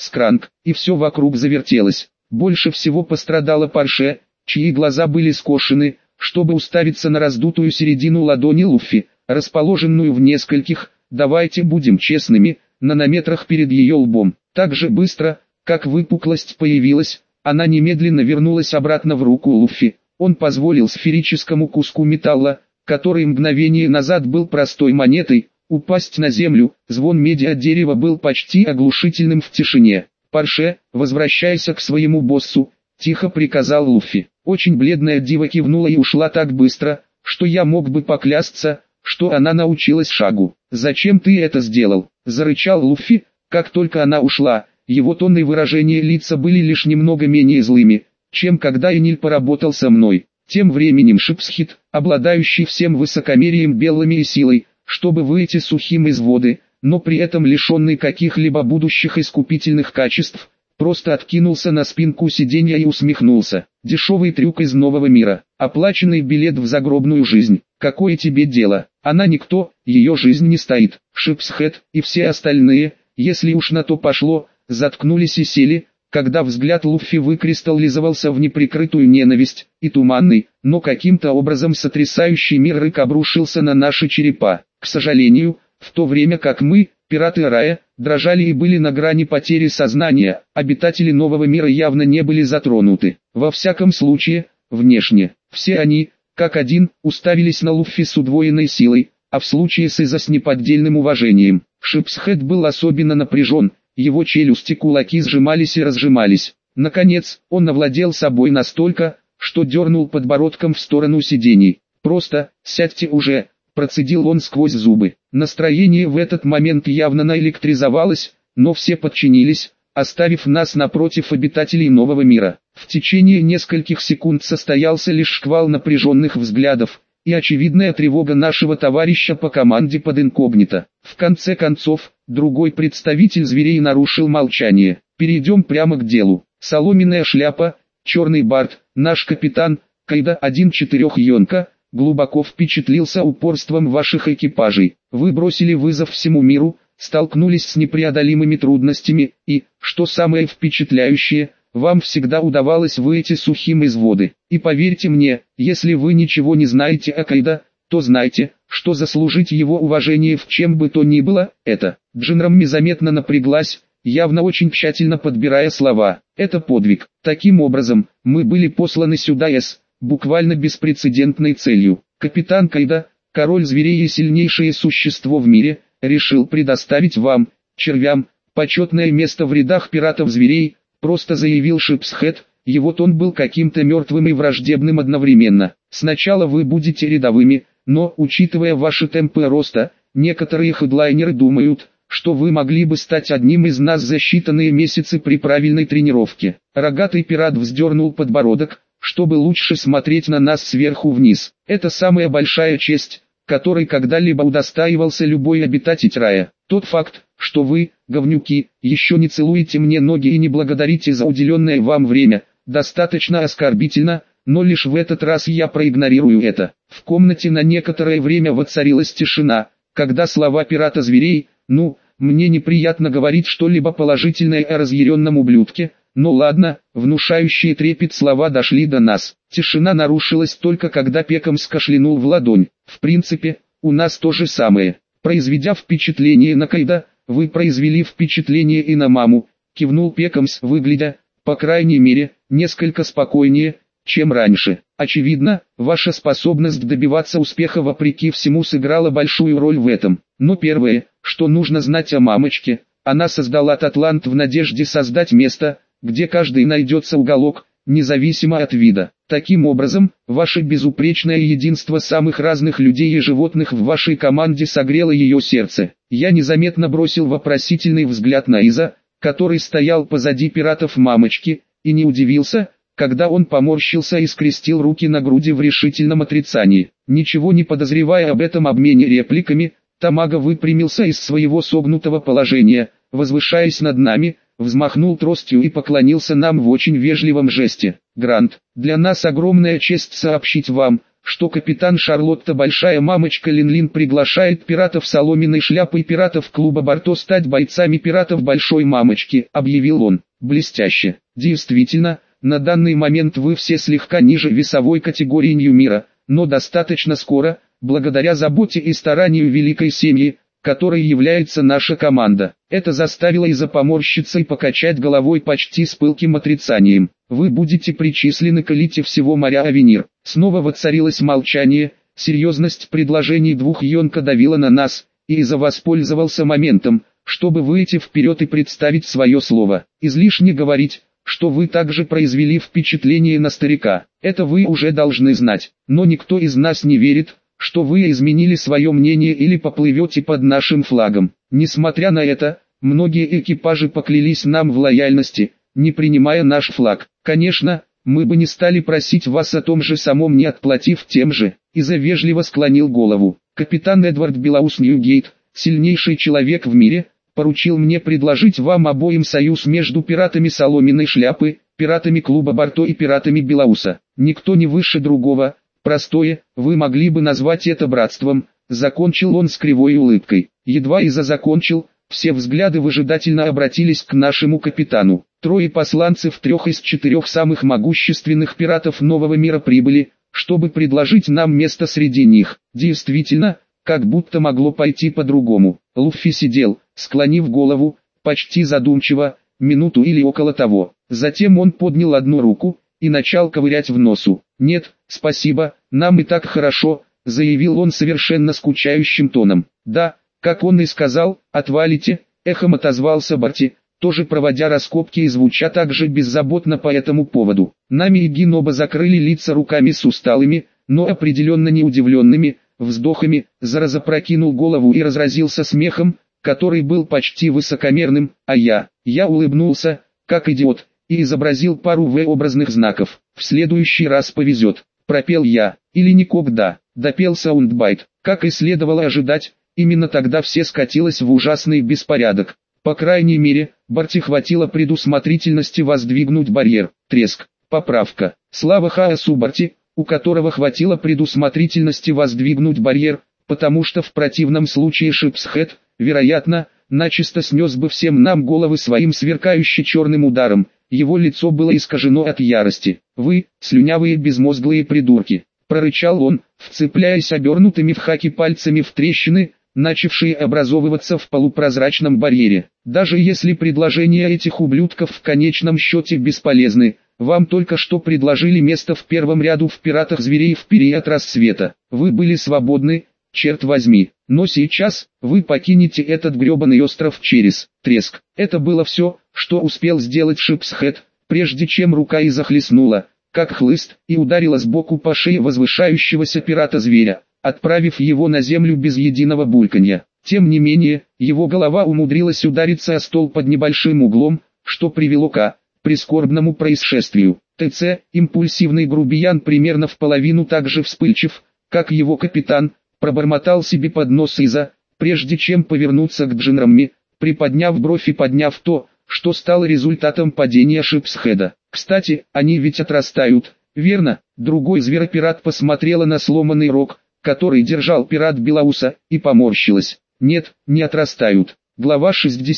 скранк, и все вокруг завертелось. Больше всего пострадала Парше, чьи глаза были скошены, чтобы уставиться на раздутую середину ладони Луффи, расположенную в нескольких, давайте будем честными, нанометрах перед ее лбом. Так же быстро, как выпуклость появилась, она немедленно вернулась обратно в руку Луффи. Он позволил сферическому куску металла, который мгновение назад был простой монетой, упасть на землю. Звон меди от дерева был почти оглушительным в тишине. «Парше, возвращайся к своему боссу», — тихо приказал Луффи. Очень бледная дива кивнула и ушла так быстро, что я мог бы поклясться, что она научилась шагу. «Зачем ты это сделал?» — зарычал Луффи, как только она ушла. Его тон и выражение лица были лишь немного менее злыми, чем когда Эниль поработал со мной. Тем временем Шипсхит, обладающий всем высокомерием, белыми и силой, чтобы выйти сухим из воды, но при этом лишенный каких-либо будущих искупительных качеств, просто откинулся на спинку сиденья и усмехнулся. Дешевый трюк из нового мира, оплаченный билет в загробную жизнь. Какое тебе дело? Она никто, ее жизнь не стоит. Шипсхед и все остальные, если уж на то пошло, заткнулись и сели, когда взгляд Луффи выкристаллизовался в неприкрытую ненависть, и туманный, но каким-то образом сотрясающий мир рык обрушился на наши черепа. К сожалению, в то время как мы, пираты рая, дрожали и были на грани потери сознания, обитатели нового мира явно не были затронуты. Во всяком случае, внешне, все они, как один, уставились на Луффи с удвоенной силой, а в случае с Иза с неподдельным уважением. Шипсхед был особенно напряжен, его челюсти кулаки сжимались и разжимались. Наконец, он овладел собой настолько, что дернул подбородком в сторону сидений. «Просто, сядьте уже», — процедил он сквозь зубы. Настроение в этот момент явно наэлектризовалось, но все подчинились, оставив нас напротив обитателей нового мира. В течение нескольких секунд состоялся лишь шквал напряженных взглядов и очевидная тревога нашего товарища по команде под инкогнито. В конце концов, другой представитель зверей нарушил молчание. «Перейдем прямо к делу. Соломенная шляпа, черный бард, наш капитан, Кайда 1-4 Йонка, глубоко впечатлился упорством ваших экипажей. Вы бросили вызов всему миру, столкнулись с непреодолимыми трудностями и, что самое впечатляющее, вам всегда удавалось выйти сухим из воды. И поверьте мне, если вы ничего не знаете о Кайда, то знайте, что заслужить его уважение в чем бы то ни было, это». Джинрам заметно напряглась, явно очень тщательно подбирая слова. «Это подвиг. Таким образом, мы были посланы сюда с буквально беспрецедентной целью. Капитан Кайда, король зверей и сильнейшее существо в мире, решил предоставить вам, червям, почетное место в рядах пиратов-зверей», просто заявил Шипсхед. Его тон был каким-то мертвым и враждебным одновременно. «Сначала вы будете рядовыми, но, учитывая ваши темпы роста, некоторые хедлайнеры думают, что вы могли бы стать одним из нас за считанные месяцы при правильной тренировке». Рогатый пират вздернул подбородок, чтобы лучше смотреть на нас сверху вниз. «Это самая большая честь, которой когда-либо удостаивался любой обитатель рая. Тот факт, что вы, говнюки, еще не целуете мне ноги и не благодарите за уделенное вам время, достаточно оскорбительно, но лишь в этот раз я проигнорирую это». В комнате на некоторое время воцарилась тишина, когда слова пирата зверей, мне неприятно говорить что-либо положительное о разъяренном ублюдке, но ладно, внушающие трепет слова дошли до нас. Тишина нарушилась только когда Пекамс кашлянул в ладонь. «В принципе, у нас то же самое. Произведя впечатление на Кайда, вы произвели впечатление и на маму», кивнул Пекамс, выглядя, по крайней мере, несколько спокойнее, чем раньше. «Очевидно, ваша способность добиваться успеха вопреки всему сыграла большую роль в этом. Но первое, что нужно знать о мамочке, она создала Татлант в надежде создать место, где каждый найдется уголок, независимо от вида. Таким образом, ваше безупречное единство самых разных людей и животных в вашей команде согрело ее сердце». Я незаметно бросил вопросительный взгляд на Иза, который стоял позади пиратов мамочки, и не удивился, когда он поморщился и скрестил руки на груди в решительном отрицании. Ничего не подозревая об этом обмене репликами, Тамага выпрямился из своего согнутого положения, возвышаясь над нами, взмахнул тростью и поклонился нам в очень вежливом жесте. «Грант, для нас огромная честь сообщить вам, что капитан Шарлотта Большая Мамочка Лин-Лин приглашает пиратов Соломенной Шляпы и пиратов клуба Барто стать бойцами пиратов Большой Мамочки», — объявил он. «Блестяще. Действительно, на данный момент вы все слегка ниже весовой категории Нью-Мира, но достаточно скоро, благодаря заботе и старанию великой семьи, которой является наша команда». Это заставило Иза поморщиться и покачать головой почти с пылким отрицанием. «Вы будете причислены к элите всего моря Авенир». Снова воцарилось молчание, серьезность предложений двух Йонка давила на нас, и Иза воспользовался моментом, чтобы выйти вперед и представить свое слово. «Излишне говорить, что вы также произвели впечатление на старика. Это вы уже должны знать, но никто из нас не верит, что вы изменили свое мнение или поплывете под нашим флагом. Несмотря на это, многие экипажи поклялись нам в лояльности, не принимая наш флаг. Конечно, мы бы не стали просить вас о том же самом, не отплатив тем же». Иза вежливо склонил голову. «Капитан Эдвард Белаус Ньюгейт, сильнейший человек в мире, поручил мне предложить вам обоим союз между пиратами Соломенной Шляпы, пиратами клуба Барто и пиратами Белауса. Никто не выше другого. Простое, вы могли бы назвать это братством», — закончил он с кривой улыбкой. Едва Иза закончил, все взгляды выжидательно обратились к нашему капитану. Трое посланцев 3 из 4 самых могущественных пиратов Нового мира прибыли, чтобы предложить нам место среди них. Действительно, как будто могло пойти по-другому. Луффи сидел, склонив голову, почти задумчиво, минуту или около того. Затем он поднял одну руку и начал ковырять в носу. «Нет, спасибо, нам и так хорошо», — заявил он совершенно скучающим тоном. «Да, как он и сказал, отвалите», — эхом отозвался Барти, тоже проводя раскопки и звуча также беззаботно по этому поводу. Нами и Гин оба закрыли лица руками с усталыми, но определенно не удивленными вздохами. Зара запрокинул голову и разразился смехом, который был почти высокомерным, а я улыбнулся, как идиот, и изобразил пару V-образных знаков. «В следующий раз повезет», — пропел я, или никогда, допел Саундбайт. Как и следовало ожидать, именно тогда все скатилось в ужасный беспорядок. По крайней мере, Барти хватило предусмотрительности воздвигнуть барьер. Треск. Поправка. Слава Хаосу Барти, у которого хватило предусмотрительности воздвигнуть барьер, потому что в противном случае Шипсхед, вероятно, начисто снес бы всем нам головы своим сверкающе черным ударом. Его лицо было искажено от ярости. «Вы, слюнявые безмозглые придурки!» — прорычал он, вцепляясь обернутыми в хаки пальцами в трещины, начавшие образовываться в полупрозрачном барьере. «Даже если предложения этих ублюдков в конечном счете бесполезны, вам только что предложили место в первом ряду в «Пиратах зверей» в период рассвета. Вы были свободны, черт возьми, но сейчас вы покинете этот гребаный остров через треск». Это было все, что успел сделать Шипсхед, прежде чем рука и захлестнула, как хлыст, и ударила сбоку по шее возвышающегося пирата-зверя, отправив его на землю без единого бульканья. Тем не менее, его голова умудрилась удариться о стол под небольшим углом, что привело к прискорбному происшествию. ТЦ, импульсивный грубиян, примерно в половину так же вспыльчив, как его капитан, пробормотал себе под нос Иза, прежде чем повернуться к Джинрамми, приподняв бровь и подняв то, что стало результатом падения Шипсхеда. «Кстати, они ведь отрастают, верно?» Другой зверопират посмотрела на сломанный рог, который держал пират Белауса, и поморщилась. «Нет, не отрастают». Глава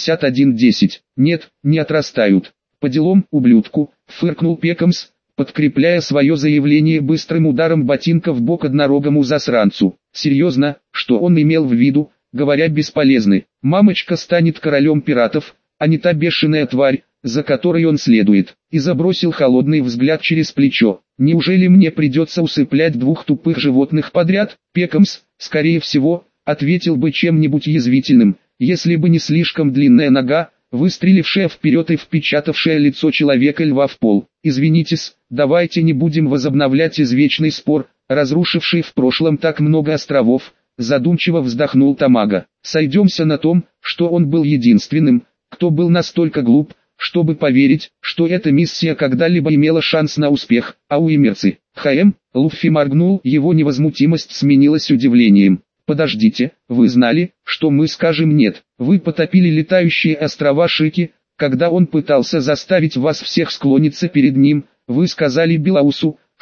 61.10. «Нет, не отрастают». «По делам, ублюдку», — фыркнул Пекамс, подкрепляя свое заявление быстрым ударом ботинка в бок однорогому засранцу. Серьезно, что он имел в виду, говоря бесполезны? Мамочка станет королем пиратов, а не та бешеная тварь, за которой он следует. И забросил холодный взгляд через плечо. «Неужели мне придется усыплять двух тупых животных подряд?» Пекамс, скорее всего, ответил бы чем-нибудь язвительным, если бы не слишком длинная нога, выстрелившая вперед и впечатавшая лицо человека-льва в пол. «Извинитесь, давайте не будем возобновлять извечный спор, разрушивший в прошлом так много островов», задумчиво вздохнул Тамага. «Сойдемся на том, что он был единственным, кто был настолько глуп, чтобы поверить, что эта миссия когда-либо имела шанс на успех, а уимерцы». Луффи моргнул, его невозмутимость сменилась удивлением. «Подождите, вы знали, что мы скажем нет? Вы потопили летающие острова Шики, когда он пытался заставить вас всех склониться перед ним. Вы сказали Белаусу,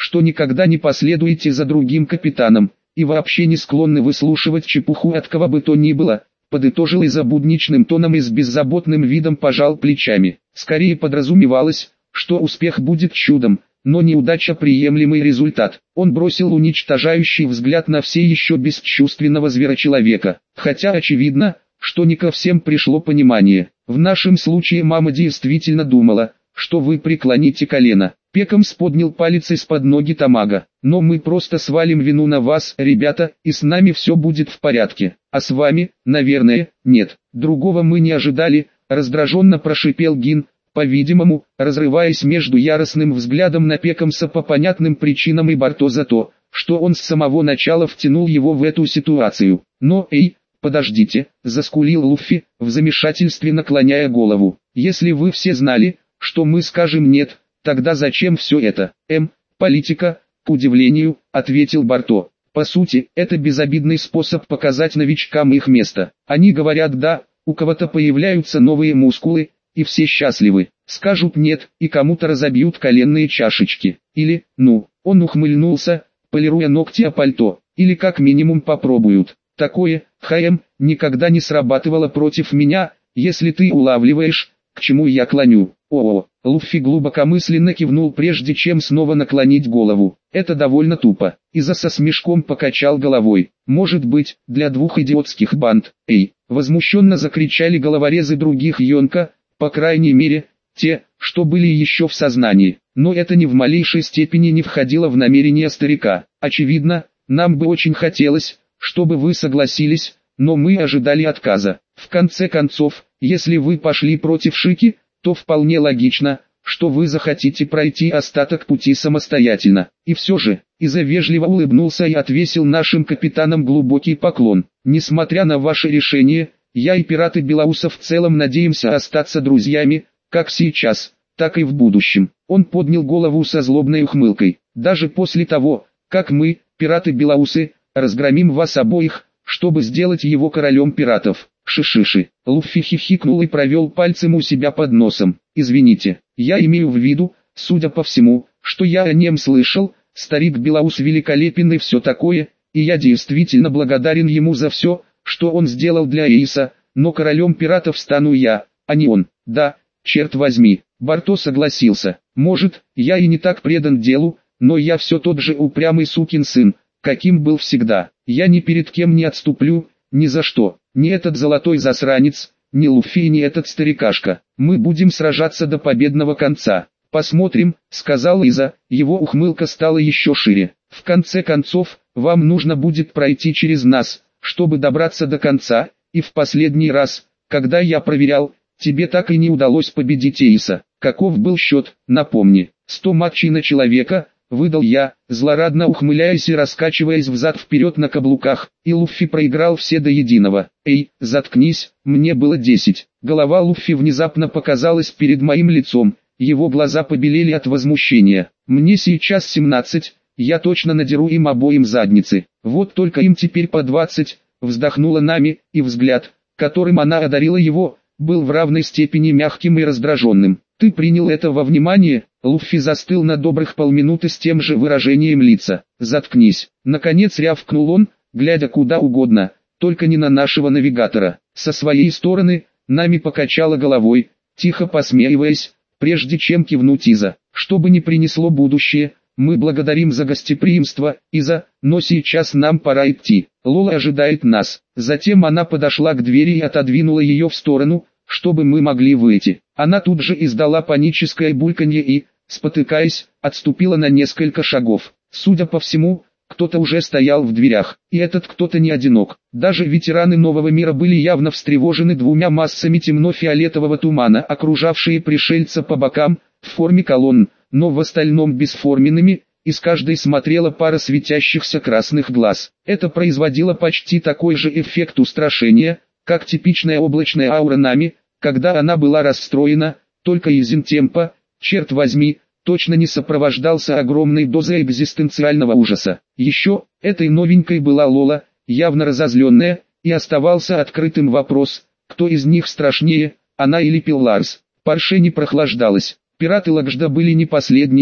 что никогда не последуете за другим капитаном, и вообще не склонны выслушивать чепуху от кого бы то ни было, подытожил Иза будничным тоном и с беззаботным видом пожал плечами. Скорее подразумевалось, что успех будет чудом, но неудача приемлемый результат. Он бросил уничтожающий взгляд на все еще бесчувственного зверочеловека. Хотя очевидно, что не ко всем пришло понимание. В нашем случае мама действительно думала, что вы преклоните колено. Пекамс поднял палец из-под ноги Тамага. Но мы просто свалим вину на вас, ребята, и с нами все будет в порядке. А с вами, наверное, нет. Другого мы не ожидали, раздраженно прошипел Гин, по-видимому, разрываясь между яростным взглядом на Пекамса по понятным причинам и Барто за то, что он с самого начала втянул его в эту ситуацию. Но, эй, подождите, заскулил Луффи, в замешательстве наклоняя голову. Если вы все знали, что мы скажем нет, тогда зачем все это? Политика, к удивлению, ответил Барто. По сути, это безобидный способ показать новичкам их место. Они говорят да, у кого-то появляются новые мускулы, и все счастливы. Скажут нет, и кому-то разобьют коленные чашечки. Или, он ухмыльнулся, полируя ногти о пальто. Или как минимум попробуют. Такое, никогда не срабатывало против меня, если ты улавливаешь, к чему я клоню. Луффи глубокомысленно кивнул прежде чем снова наклонить голову. Это довольно тупо. Иза со смешком покачал головой. Может быть, для двух идиотских банд. Возмущенно закричали головорезы других Йонка, по крайней мере, те, что были еще в сознании. Но это ни в малейшей степени не входило в намерение старика. Очевидно, нам бы очень хотелось, чтобы вы согласились, но мы ожидали отказа. В конце концов, если вы пошли против Шики, то вполне логично, что вы захотите пройти остаток пути самостоятельно. И все же, Иза вежливо улыбнулся и отвесил нашим капитанам глубокий поклон. Несмотря на ваше решение, я и пираты Белауса в целом надеемся остаться друзьями, как сейчас, так и в будущем. Он поднял голову со злобной ухмылкой. Даже после того, как мы, пираты Белаусы, разгромим вас обоих, чтобы сделать его королем пиратов. Шишиши. Луффи хихикнул и провел пальцем у себя под носом. Извините, я имею в виду, судя по всему, что я о нем слышал, старик Белаус великолепен и все такое, и я действительно благодарен ему за все, что он сделал для Эйса, но королем пиратов стану я, а не он. Да, черт возьми, Барто согласился. Может, я и не так предан делу, но я все тот же упрямый сукин сын, каким был всегда. Я ни перед кем не отступлю, ни за что. Ни этот золотой засранец, ни Луффи, ни этот старикашка. Мы будем сражаться до победного конца. Посмотрим, сказал Иза, его ухмылка стала еще шире. В конце концов, вам нужно будет пройти через нас, чтобы добраться до конца, и в последний раз, когда я проверял, тебе так и не удалось победить Эйса. Каков был счет, напомни. 100 матчей на человека, выдал я, злорадно ухмыляясь и раскачиваясь взад-вперед на каблуках, и Луффи проиграл все до единого. Заткнись, мне было 10. Голова Луффи внезапно показалась перед моим лицом, его глаза побелели от возмущения. Мне сейчас 17, я точно надеру им обоим задницы. Вот только им теперь по 20, вздохнула Нами, и взгляд, которым она одарила его, был в равной степени мягким и раздраженным. Ты принял это во внимание? Луффи застыл на добрых полминуты с тем же выражением лица. Заткнись. Наконец рявкнул он, глядя куда угодно, только не на нашего навигатора. Со своей стороны, Нами покачала головой, тихо посмеиваясь, прежде чем кивнуть Иза. Что бы ни принесло будущее, мы благодарим за гостеприимство, Иза, но сейчас нам пора идти. Лола ожидает нас. Затем она подошла к двери и отодвинула ее в сторону, чтобы мы могли выйти. Она тут же издала паническое бульканье и, спотыкаясь, отступила на несколько шагов. Судя по всему, кто-то уже стоял в дверях, и этот кто-то не одинок. Даже ветераны нового мира были явно встревожены двумя массами темно-фиолетового тумана, окружавшие пришельца по бокам, в форме колонн, но в остальном бесформенными, и с каждой смотрела пара светящихся красных глаз. Это производило почти такой же эффект устрашения, как типичная облачная аура Нами, когда она была расстроена, только Изентемпа, черт возьми, точно не сопровождался огромной дозой экзистенциального ужаса. Еще, этой новенькой была Лола, явно разозленная, и оставался открытым вопрос, кто из них страшнее, она или Пилларс. Парше не прохлаждалась. Пираты Лагжда были не последними,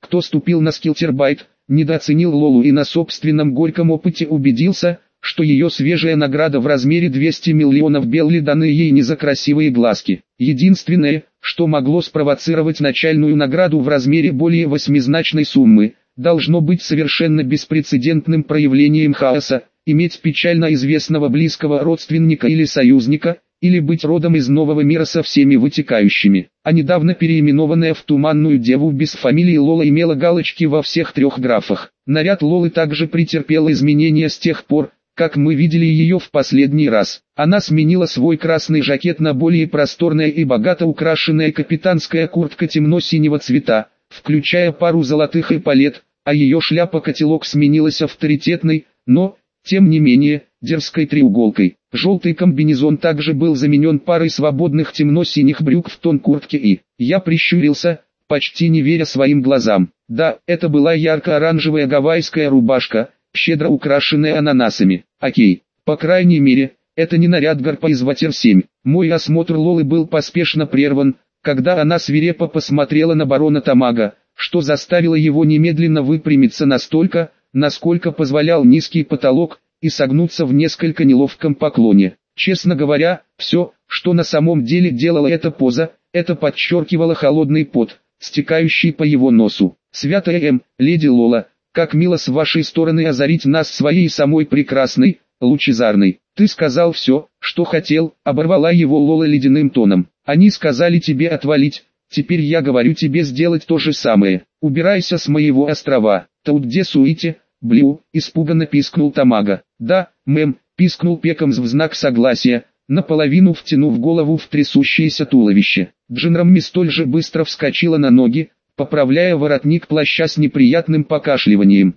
Кто ступил на Скилтербайт, недооценил Лолу и на собственном горьком опыте убедился, что ее свежая награда в размере 200 миллионов белли даны ей не за красивые глазки. Единственное, что могло спровоцировать начальную награду в размере более восьмизначной суммы, должно быть совершенно беспрецедентным проявлением хаоса, иметь печально известного близкого родственника или союзника, или быть родом из нового мира со всеми вытекающими. А недавно переименованная в Туманную Деву без фамилии Лола имела галочки во всех трех графах. Наряд Лолы также претерпел изменения с тех пор, как мы видели ее в последний раз. Она сменила свой красный жакет на более просторное и богато украшенная капитанская куртка темно-синего цвета, включая пару золотых эполет, а ее шляпа-котелок сменилась авторитетной, но, тем не менее, дерзкой треуголкой. Желтый комбинезон также был заменен парой свободных темно-синих брюк в тон куртки и я прищурился, почти не веря своим глазам. Да, это была ярко-оранжевая гавайская рубашка, щедро украшенная ананасами. Окей, по крайней мере, это не наряд Гарпа из Ватер 7. Мой осмотр Лолы был поспешно прерван, когда она свирепо посмотрела на барона Тамага, что заставило его немедленно выпрямиться настолько, насколько позволял низкий потолок, и согнуться в несколько неловком поклоне. Честно говоря, все, что на самом деле делала эта поза, это подчеркивало холодный пот, стекающий по его носу. «Святая леди Лола, как мило с вашей стороны озарить нас своей самой прекрасной, лучезарной. Ты сказал все, что хотел», — оборвала его Лола ледяным тоном. «Они сказали тебе отвалить, теперь я говорю тебе сделать то же самое. Убирайся с моего острова». «Тут где суете, Блю?» — испуганно пискнул Тамага. «Да, мэм», — пискнул Пекамс в знак согласия, наполовину втянув голову в трясущееся туловище. Джинрамми столь же быстро вскочила на ноги, поправляя воротник плаща с неприятным покашливанием.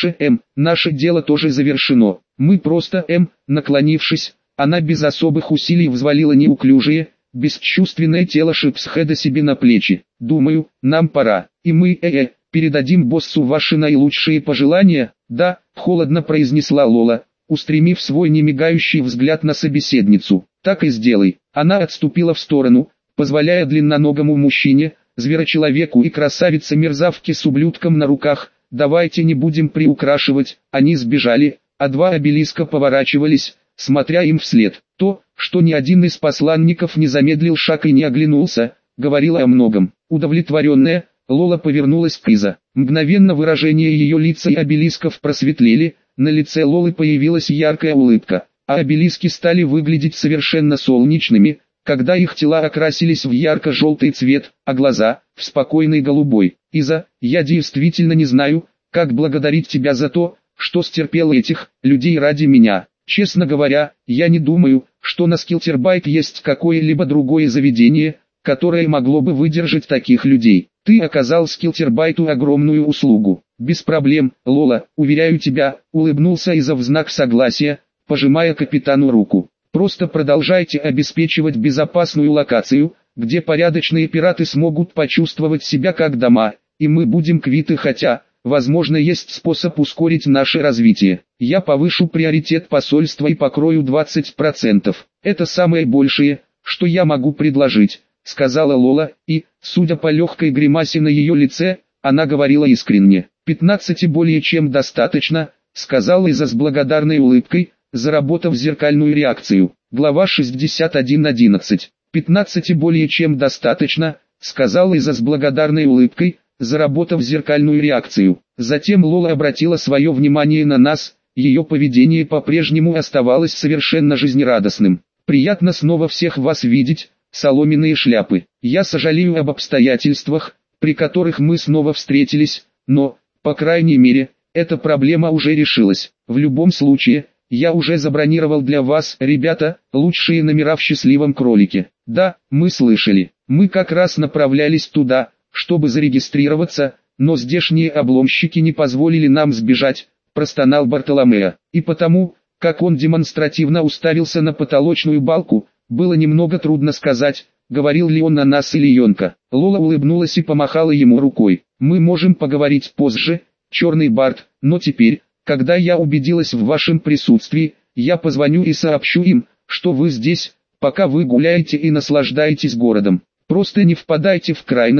Наше дело тоже завершено. Мы просто, наклонившись, она без особых усилий взвалила неуклюжее, бесчувственное тело Шипсхеда себе на плечи. Думаю, нам пора. И мы, передадим боссу ваши наилучшие пожелания. Да, холодно произнесла Лола, устремив свой немигающий взгляд на собеседницу. Так и сделай. Она отступила в сторону, позволяя длинноногому мужчине, зверочеловеку и красавице-мерзавке с ублюдком на руках, давайте не будем приукрашивать, они сбежали, а два обелиска поворачивались, смотря им вслед. То, что ни один из посланников не замедлил шаг и не оглянулся, говорило о многом. Удовлетворенная, Лола повернулась к Иза. Мгновенно выражение ее лица и обелисков просветлели, на лице Лолы появилась яркая улыбка, а обелиски стали выглядеть совершенно солнечными, когда их тела окрасились в ярко-желтый цвет, а глаза – в спокойный голубой. «Иза, я действительно не знаю, как благодарить тебя за то, что стерпел этих людей ради меня. Честно говоря, я не думаю, что на Скилтербайт есть какое-либо другое заведение, которое могло бы выдержать таких людей. Ты оказал Скилтербайту огромную услугу». «Без проблем, Лола, уверяю тебя», — улыбнулся Иза в знак согласия, пожимая капитану руку. «Просто продолжайте обеспечивать безопасную локацию, где порядочные пираты смогут почувствовать себя как дома, и мы будем квиты, хотя, возможно, есть способ ускорить наше развитие. Я повышу приоритет посольства и покрою 20%. Это самое большее, что я могу предложить», — сказала Лола, и, судя по легкой гримасе на ее лице, она говорила искренне. 15 более чем достаточно, — сказал Иза с благодарной улыбкой, заработав зеркальную реакцию. Глава 61.11. 15 более чем достаточно, — сказал Иза с благодарной улыбкой, заработав зеркальную реакцию. Затем Лола обратила свое внимание на нас, ее поведение по-прежнему оставалось совершенно жизнерадостным. «Приятно снова всех вас видеть, соломенные шляпы. Я сожалею об обстоятельствах, при которых мы снова встретились, но, по крайней мере, эта проблема уже решилась. В любом случае, я уже забронировал для вас, ребята, лучшие номера в «Счастливом кролике». Да, мы слышали. Мы как раз направлялись туда, чтобы зарегистрироваться, но здешние обломщики не позволили нам сбежать», — простонал Бартоломео. И потому, как он демонстративно уставился на потолочную балку, было немного трудно сказать, говорил ли он о нас или Йонка. Лола улыбнулась и помахала ему рукой. «Мы можем поговорить позже, Черный Барт, но теперь, когда я убедилась в вашем присутствии, я позвоню и сообщу им, что вы здесь, пока вы гуляете и наслаждаетесь городом. Просто не впадайте в крайности,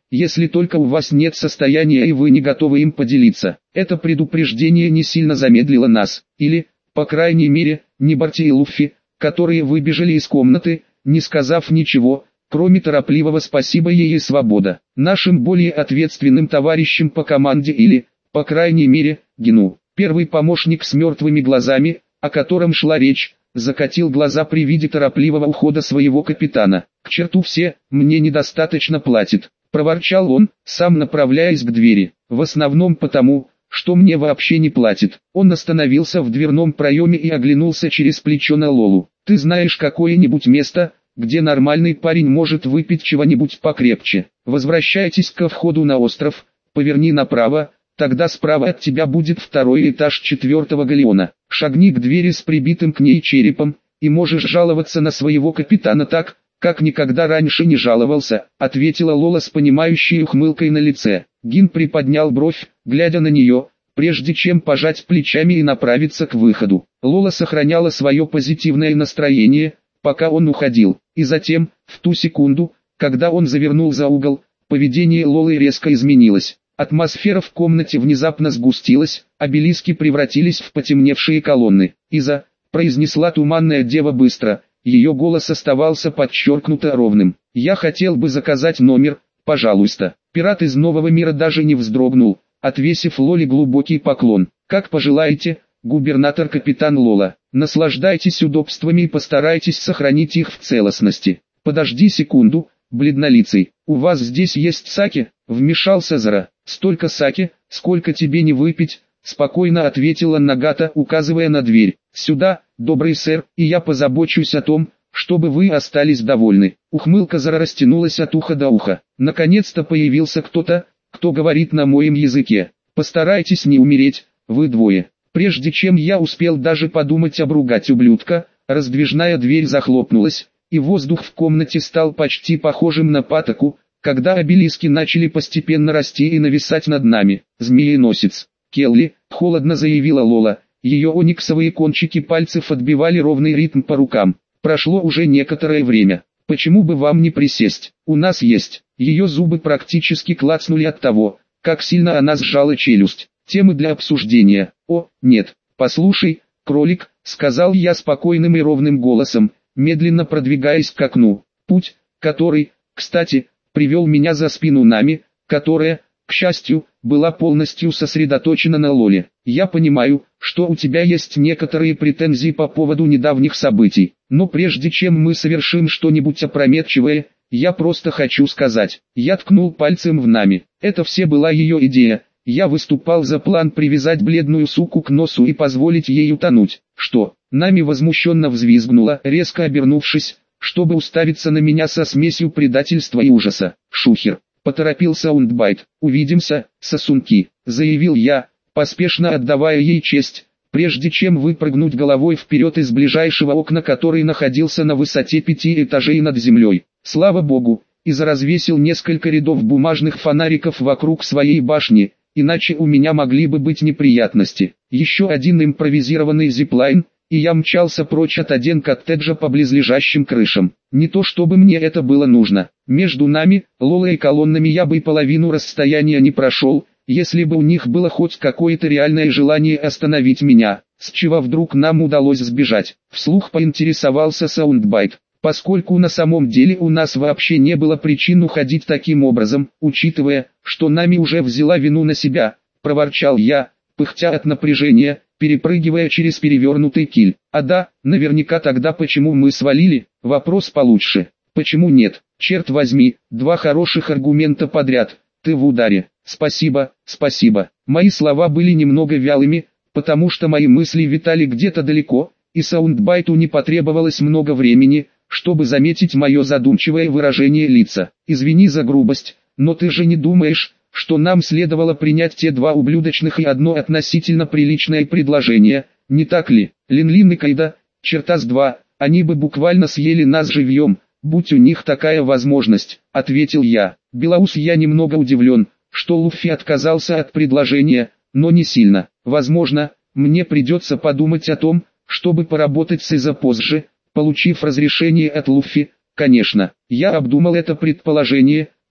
если только у вас нет состояния и вы не готовы им поделиться. Это предупреждение не сильно замедлило нас, или, по крайней мере, не Барти и Луффи, которые выбежали из комнаты, не сказав ничего, кроме торопливого «спасибо ей и свобода». Нашим более ответственным товарищам по команде или, по крайней мере, Гину. Первый помощник с мертвыми глазами, о котором шла речь, закатил глаза при виде торопливого ухода своего капитана. «К черту все, мне недостаточно платит», — проворчал он, сам направляясь к двери. «В основном потому, что мне вообще не платит». Он остановился в дверном проеме и оглянулся через плечо на Лолу. «Ты знаешь какое-нибудь место, где нормальный парень может выпить чего-нибудь покрепче? Возвращайтесь ко входу на остров, поверни направо, тогда справа от тебя будет второй этаж 4-го галеона. Шагни к двери с прибитым к ней черепом, и можешь жаловаться на своего капитана так, как никогда раньше не жаловался», — ответила Лола с понимающей ухмылкой на лице. Гин приподнял бровь, глядя на нее, прежде чем пожать плечами и направиться к выходу. Лола сохраняла свое позитивное настроение, пока он уходил, и затем, в ту секунду, когда он завернул за угол, поведение Лолы резко изменилось. Атмосфера в комнате внезапно сгустилась, обелиски превратились в потемневшие колонны. «Иза», — произнесла туманная дева быстро, ее голос оставался подчеркнуто ровным. «Я хотел бы заказать номер, пожалуйста». Пират из Нового мира даже не вздрогнул, отвесив Лоле глубокий поклон. «Как пожелаете, губернатор-капитан Лола. Наслаждайтесь удобствами и постарайтесь сохранить их в целостности». «Подожди секунду, бледнолицый, у вас здесь есть саке?» — вмешался Зара. «Столько саке, сколько тебе не выпить», — спокойно ответила Нагата, указывая на дверь. «Сюда, добрый сэр, и я позабочусь о том, чтобы вы остались довольны». Ухмылка Зара растянулась от уха до уха. «Наконец-то появился кто-то, кто говорит на моем языке. Постарайтесь не умереть, вы двое». Прежде чем я успел даже подумать обругать ублюдка, раздвижная дверь захлопнулась, и воздух в комнате стал почти похожим на патоку, когда обелиски начали постепенно расти и нависать над нами. «Змееносец». «Келли», — холодно заявила Лола, ее ониксовые кончики пальцев отбивали ровный ритм по рукам. «Прошло уже некоторое время. Почему бы вам не присесть? У нас есть». Ее зубы практически клацнули от того, как сильно она сжала челюсть. «Темы для обсуждения». «О, нет. Послушай, кролик», — сказал я спокойным и ровным голосом, медленно продвигаясь к окну. «Путь, который, кстати, привел меня за спину Нами, которая, к счастью, была полностью сосредоточена на Лоле. Я понимаю, что у тебя есть некоторые претензии по поводу недавних событий, но прежде чем мы совершим что-нибудь опрометчивое, я просто хочу сказать». Я ткнул пальцем в Нами. Это все была ее идея. Я выступал за план привязать бледную суку к носу и позволить ей утонуть. «Что?» Нами возмущенно взвизгнула, резко обернувшись, чтобы уставиться на меня со смесью предательства и ужаса. «Шухер!» — поторопился Ундбайт. «Увидимся, сосунки!» — заявил я, поспешно отдавая ей честь, прежде чем выпрыгнуть головой вперед из ближайшего окна, который находился на высоте 5 этажей над землей. Слава богу, Иза развесил несколько рядов бумажных фонариков вокруг своей башни, иначе у меня могли бы быть неприятности. Еще один импровизированный зиплайн, и я мчался прочь от коттеджа по близлежащим крышам. Не то чтобы мне это было нужно. Между нами, Лолой и колоннами я бы и половину расстояния не прошел, если бы у них было хоть какое-то реальное желание остановить меня. С чего вдруг нам удалось сбежать? Вслух поинтересовался Саундбайт. Поскольку на самом деле у нас вообще не было причин уходить таким образом, учитывая, что Нами уже взяла вину на себя, проворчал я, пыхтя от напряжения, перепрыгивая через перевернутый киль. А да, наверняка тогда почему мы свалили, вопрос получше. Почему нет? Черт возьми, два хороших аргумента подряд, ты в ударе. Спасибо, спасибо. Мои слова были немного вялыми, потому что мои мысли витали где-то далеко, и Саундбайту не потребовалось много времени, чтобы заметить мое задумчивое выражение лица. «Извини за грубость, но ты же не думаешь, что нам следовало принять те два ублюдочных и одно относительно приличное предложение, не так ли? Лин-Лин и Кайда, черта с два, они бы буквально съели нас живьем, будь у них такая возможность», — ответил я. «Белаус, я немного удивлен, что Луффи отказался от предложения, но не сильно. Возможно, мне придется подумать о том, чтобы поработать с Иза позже, получив разрешение от Луффи, конечно». Я обдумал это предположение,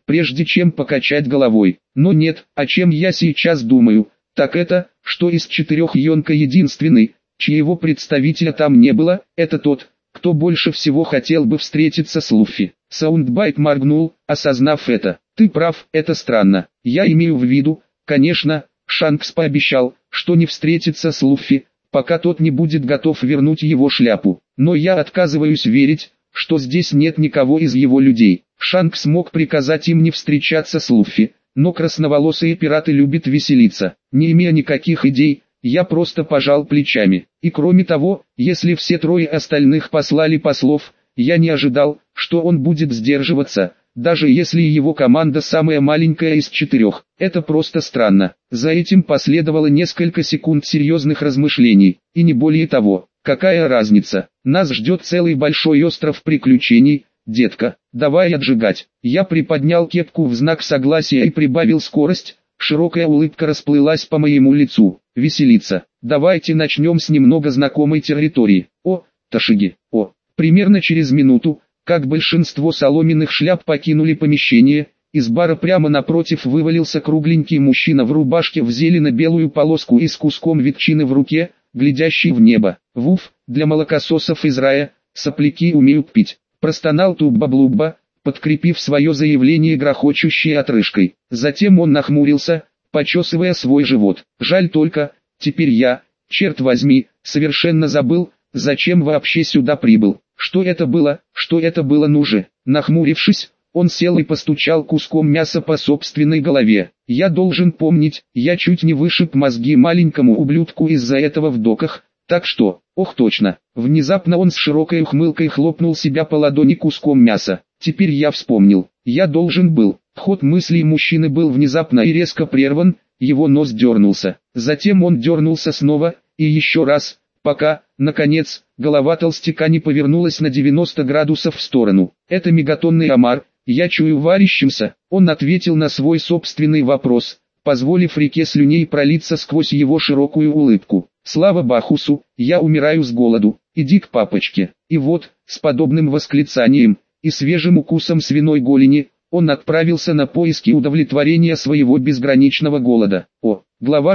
прежде чем покачать головой. Но нет, о чем я сейчас думаю, так это, что из 4 Йонка единственный, чьего представителя там не было, это тот, кто больше всего хотел бы встретиться с Луффи. Саундбайт моргнул, осознав это. Ты прав, это странно. Я имею в виду, конечно, Шанкс пообещал, что не встретится с Луффи, пока тот не будет готов вернуть его шляпу. Но я отказываюсь верить, что здесь нет никого из его людей. Шанкс мог приказать им не встречаться с Луффи, но красноволосые пираты любят веселиться. Не имея никаких идей, я просто пожал плечами. И кроме того, если все 3 остальных послали послов, я не ожидал, что он будет сдерживаться, даже если его команда самая маленькая из 4. Это просто странно. За этим последовало несколько секунд серьезных размышлений, и не более того. Какая разница? Нас ждет целый большой остров приключений, детка. Давай отжигать. Я приподнял кепку в знак согласия и прибавил скорость. Широкая улыбка расплылась по моему лицу. Веселиться. Давайте начнем с немного знакомой территории. О, Ташиги. О. Примерно через минуту, как большинство соломенных шляп покинули помещение, из бара прямо напротив вывалился кругленький мужчина в рубашке в зелено-белую полоску и с куском ветчины в руке, глядящий в небо. Вуф, для молокососов из рая, сопляки умеют пить. Простонал Тубба-Блубба, подкрепив свое заявление грохочущей отрыжкой. Затем он нахмурился, почесывая свой живот. Жаль только, теперь я, черт возьми, совершенно забыл, зачем вообще сюда прибыл. Что это было нужно? Нахмурившись, он сел и постучал куском мяса по собственной голове. Я должен помнить, я чуть не вышиб мозги маленькому ублюдку из-за этого в доках, так что, ох точно. Внезапно он с широкой ухмылкой хлопнул себя по ладони куском мяса. Теперь я вспомнил, я должен был. Ход мыслей мужчины был внезапно и резко прерван, его нос дернулся. Затем он дернулся снова, и еще раз, пока, наконец, голова толстяка не повернулась на 90 градусов в сторону. Это мегатонный омар, я чую варящимся. Он ответил на свой собственный вопрос, позволив реке слюней пролиться сквозь его широкую улыбку. Слава Бахусу, я умираю с голоду, иди к папочке. И вот, с подобным восклицанием и свежим укусом свиной голени, он отправился на поиски удовлетворения своего безграничного голода. Глава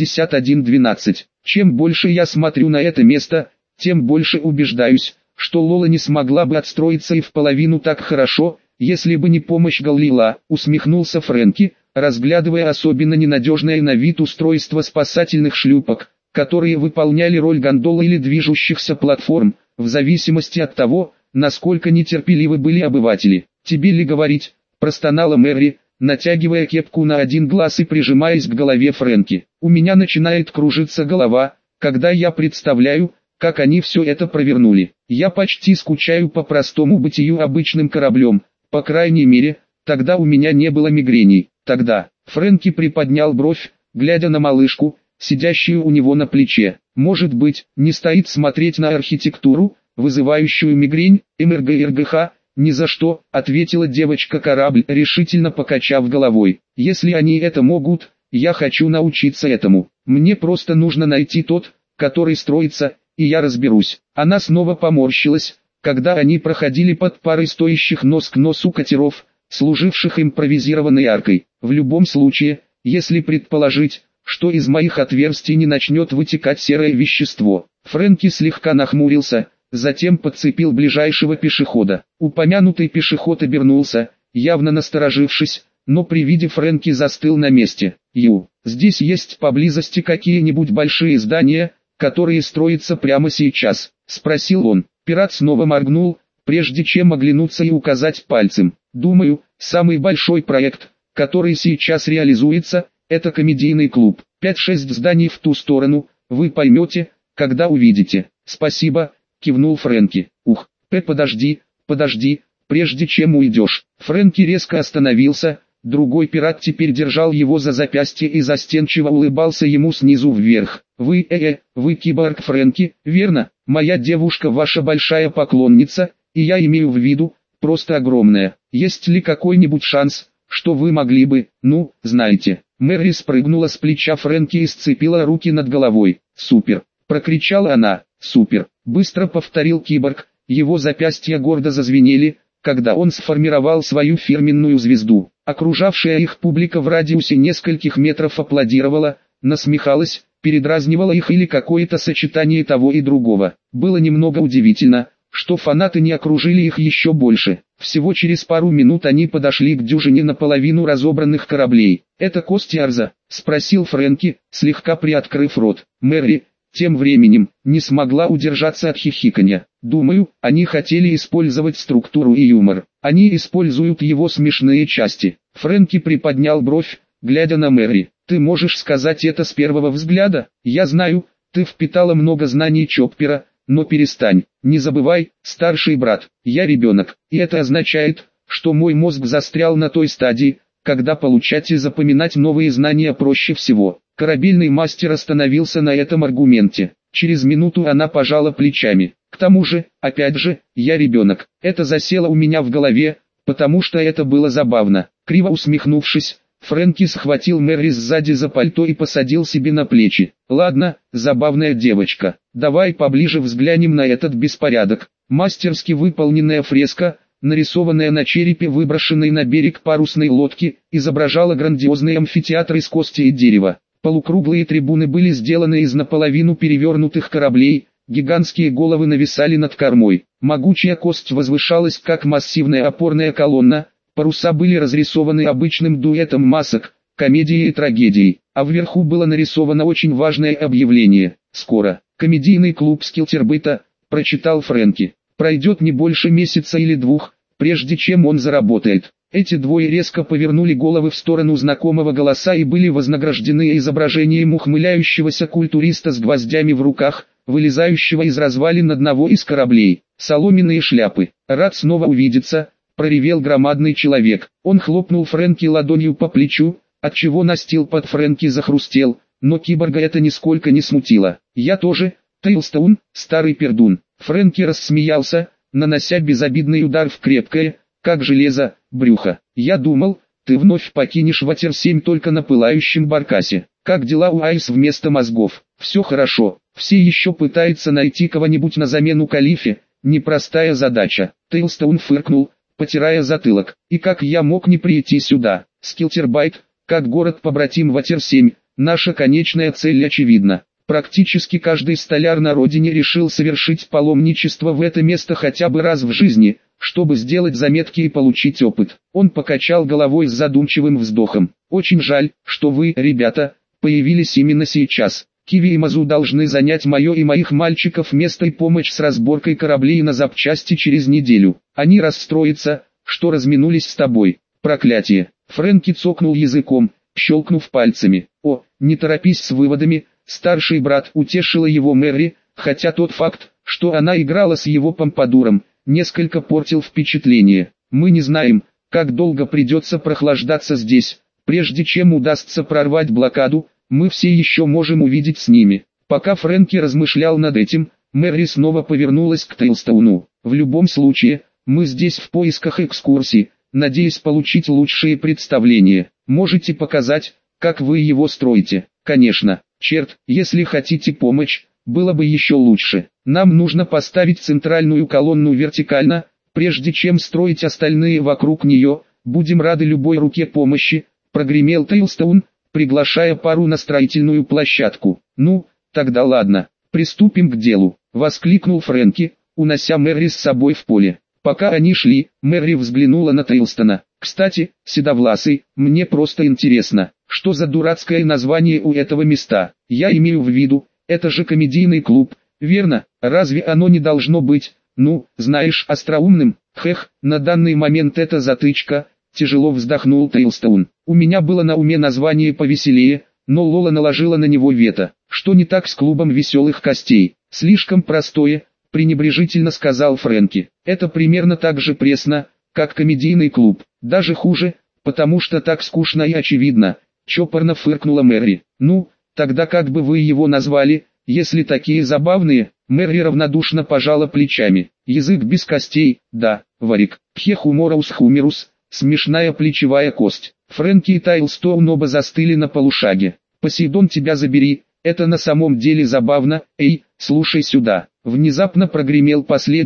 61:12. Чем больше я смотрю на это место, тем больше убеждаюсь, что Лола не смогла бы отстроиться и в половину так хорошо, если бы не помощь Галлила, усмехнулся Фрэнки, разглядывая особенно ненадежное на вид устройство спасательных шлюпок, которые выполняли роль гондол или движущихся платформ, в зависимости от того, насколько нетерпеливы были обыватели. «Тебе ли говорить?» – простонала Мэри, натягивая кепку на один глаз и прижимаясь к голове Фрэнки. «У меня начинает кружиться голова, когда я представляю, как они все это провернули. Я почти скучаю по простому бытию обычным кораблем, по крайней мере, тогда у меня не было мигрений. Тогда». Фрэнки приподнял бровь, глядя на малышку, сидящую у него на плече. «Может быть, не стоит смотреть на архитектуру, вызывающую мигрень, МРГ-РГХ?» «Ни за что», — ответила девочка-корабль, решительно покачав головой. «Если они это могут, я хочу научиться этому. Мне просто нужно найти тот, который строится, и я разберусь». Она снова поморщилась, когда они проходили под парой стоящих нос к носу катеров, служивших импровизированной аркой. «В любом случае, если предположить, что из моих отверстий не начнет вытекать серое вещество». Фрэнки слегка нахмурился, затем подцепил ближайшего пешехода. Упомянутый пешеход обернулся, явно насторожившись, но при виде Фрэнки застыл на месте. Здесь есть поблизости какие-нибудь большие здания, которые строятся прямо сейчас?» — спросил он. Пират снова моргнул, прежде чем оглянуться и указать пальцем. «Думаю, самый большой проект, который сейчас реализуется, это комедийный клуб. 5-6 зданий в ту сторону, вы поймете, когда увидите». «Спасибо», — кивнул Фрэнки. Подожди, прежде чем уйдешь». Фрэнки резко остановился, другой пират теперь держал его за запястье и застенчиво улыбался ему снизу вверх. Вы киборг Фрэнки, верно? Моя девушка ваша большая поклонница, и я имею в виду, просто огромная. Есть ли какой-нибудь шанс, что вы могли бы, знаете?» Мэри спрыгнула с плеча Фрэнки и сцепила руки над головой. «Супер!» — прокричала она. «Супер!» — быстро повторил киборг, его запястья гордо зазвенели, когда он сформировал свою фирменную звезду. Окружавшая их публика в радиусе нескольких метров аплодировала, насмехалась, передразнивала их или какое-то сочетание того и другого. Было немного удивительно, что фанаты не окружили их еще больше. Всего через пару минут они подошли к дюжине наполовину разобранных кораблей. «Это кости Арза?» — спросил Фрэнки, слегка приоткрыв рот. Мэри, тем временем, не смогла удержаться от хихиканья. «Думаю, они хотели использовать структуру и юмор. Они используют его смешные части». Фрэнки приподнял бровь, глядя на Мэри. «Ты можешь сказать это с первого взгляда? Я знаю, ты впитала много знаний Чоппера, но перестань. Не забывай, старший брат, я ребенок, и это означает, что мой мозг застрял на той стадии, когда получать и запоминать новые знания проще всего». Корабельный мастер остановился на этом аргументе. Через минуту она пожала плечами. «К тому же, опять же, я ребенок. Это засело у меня в голове, потому что это было забавно». Криво усмехнувшись, Фрэнки схватил Мэри сзади за пальто и посадил себе на плечи. «Ладно, забавная девочка, давай поближе взглянем на этот беспорядок». Мастерски выполненная фреска, нарисованная на черепе выброшенной на берег парусной лодки, изображала грандиозный амфитеатр из кости и дерева. Полукруглые трибуны были сделаны из наполовину перевернутых кораблей, гигантские головы нависали над кормой. Могучая кость возвышалась как массивная опорная колонна, паруса были разрисованы обычным дуэтом масок, комедией и трагедией, а вверху было нарисовано очень важное объявление. «Скоро. Комедийный клуб Скилтербита», — прочитал Фрэнки. «Пройдет не больше месяца или двух, прежде чем он заработает». Эти двое резко повернули головы в сторону знакомого голоса и были вознаграждены изображением ухмыляющегося культуриста с гвоздями в руках, вылезающего из развалин одного из кораблей. «Соломенные шляпы. Рад снова увидеться», — проревел громадный человек. Он хлопнул Фрэнки ладонью по плечу, отчего настил под Фрэнки захрустел, но киборга это нисколько не смутило. «Я тоже, Тейлстоун, старый пердун». Фрэнки рассмеялся, нанося безобидный удар в крепкое, как железо, брюхо. «Я думал, ты вновь покинешь Ватер-7 только на пылающем баркасе. Как дела у Айс вместо мозгов?» «Все хорошо. Все еще пытаются найти кого-нибудь на замену Калифе. Непростая задача». Тейлстоун фыркнул, потирая затылок. «И как я мог не прийти сюда? Скилтербайт, как город-побратим Ватер-7, наша конечная цель очевидна. Практически каждый столяр на родине решил совершить паломничество в это место хотя бы раз в жизни, чтобы сделать заметки и получить опыт». Он покачал головой с задумчивым вздохом. «Очень жаль, что вы, ребята, появились именно сейчас. Киви и Мазу должны занять мое и моих мальчиков место и помочь с разборкой кораблей на запчасти через неделю. Они расстроятся, что разминулись с тобой. Проклятие». Фрэнки цокнул языком, щелкнув пальцами. «О, не торопись с выводами», — старший брат утешила его Мэри, хотя тот факт, что она играла с его помпадуром, несколько портил впечатление. «Мы не знаем, как долго придется прохлаждаться здесь, прежде чем удастся прорвать блокаду, мы все еще можем увидеть с ними». Пока Фрэнки размышлял над этим, Мэри снова повернулась к Тейлстоуну. «В любом случае, мы здесь в поисках экскурсий, надеясь получить лучшие представления. Можете показать, как вы его строите?» «Конечно. Черт, если хотите помочь, было бы еще лучше. Нам нужно поставить центральную колонну вертикально, прежде чем строить остальные вокруг нее. Будем рады любой руке помощи», — прогремел Тейлстоун, приглашая пару на строительную площадку. «Ну, тогда ладно, приступим к делу», — воскликнул Фрэнки, унося Мэри с собой в поле. Пока они шли, Мэри взглянула на Тейлстона. «Кстати, седовласый, мне просто интересно, что за дурацкое название у этого места? Я имею в виду, это же комедийный клуб, верно? Разве оно не должно быть, ну, знаешь, остроумным?» «Хех, на данный момент это затычка», — тяжело вздохнул Тейлстоун. «У меня было на уме название повеселее, но Лола наложила на него вето. Что не так с клубом веселых костей?» «Слишком простое», — пренебрежительно сказал Фрэнки. «Это примерно так же пресно, как комедийный клуб. Даже хуже, потому что так скучно и очевидно», — чопорно фыркнула Мэри. «Ну, тогда как бы вы его назвали, если такие забавные?» Мэри равнодушно пожала плечами. «Язык без костей, да, варик. Пхехумораус хумерус, смешная плечевая кость». Фрэнки и Тейлстоун оба застыли на полушаге. «Посейдон, тебя забери, это на самом деле забавно. Эй, слушай сюда». Внезапно прогремел последний,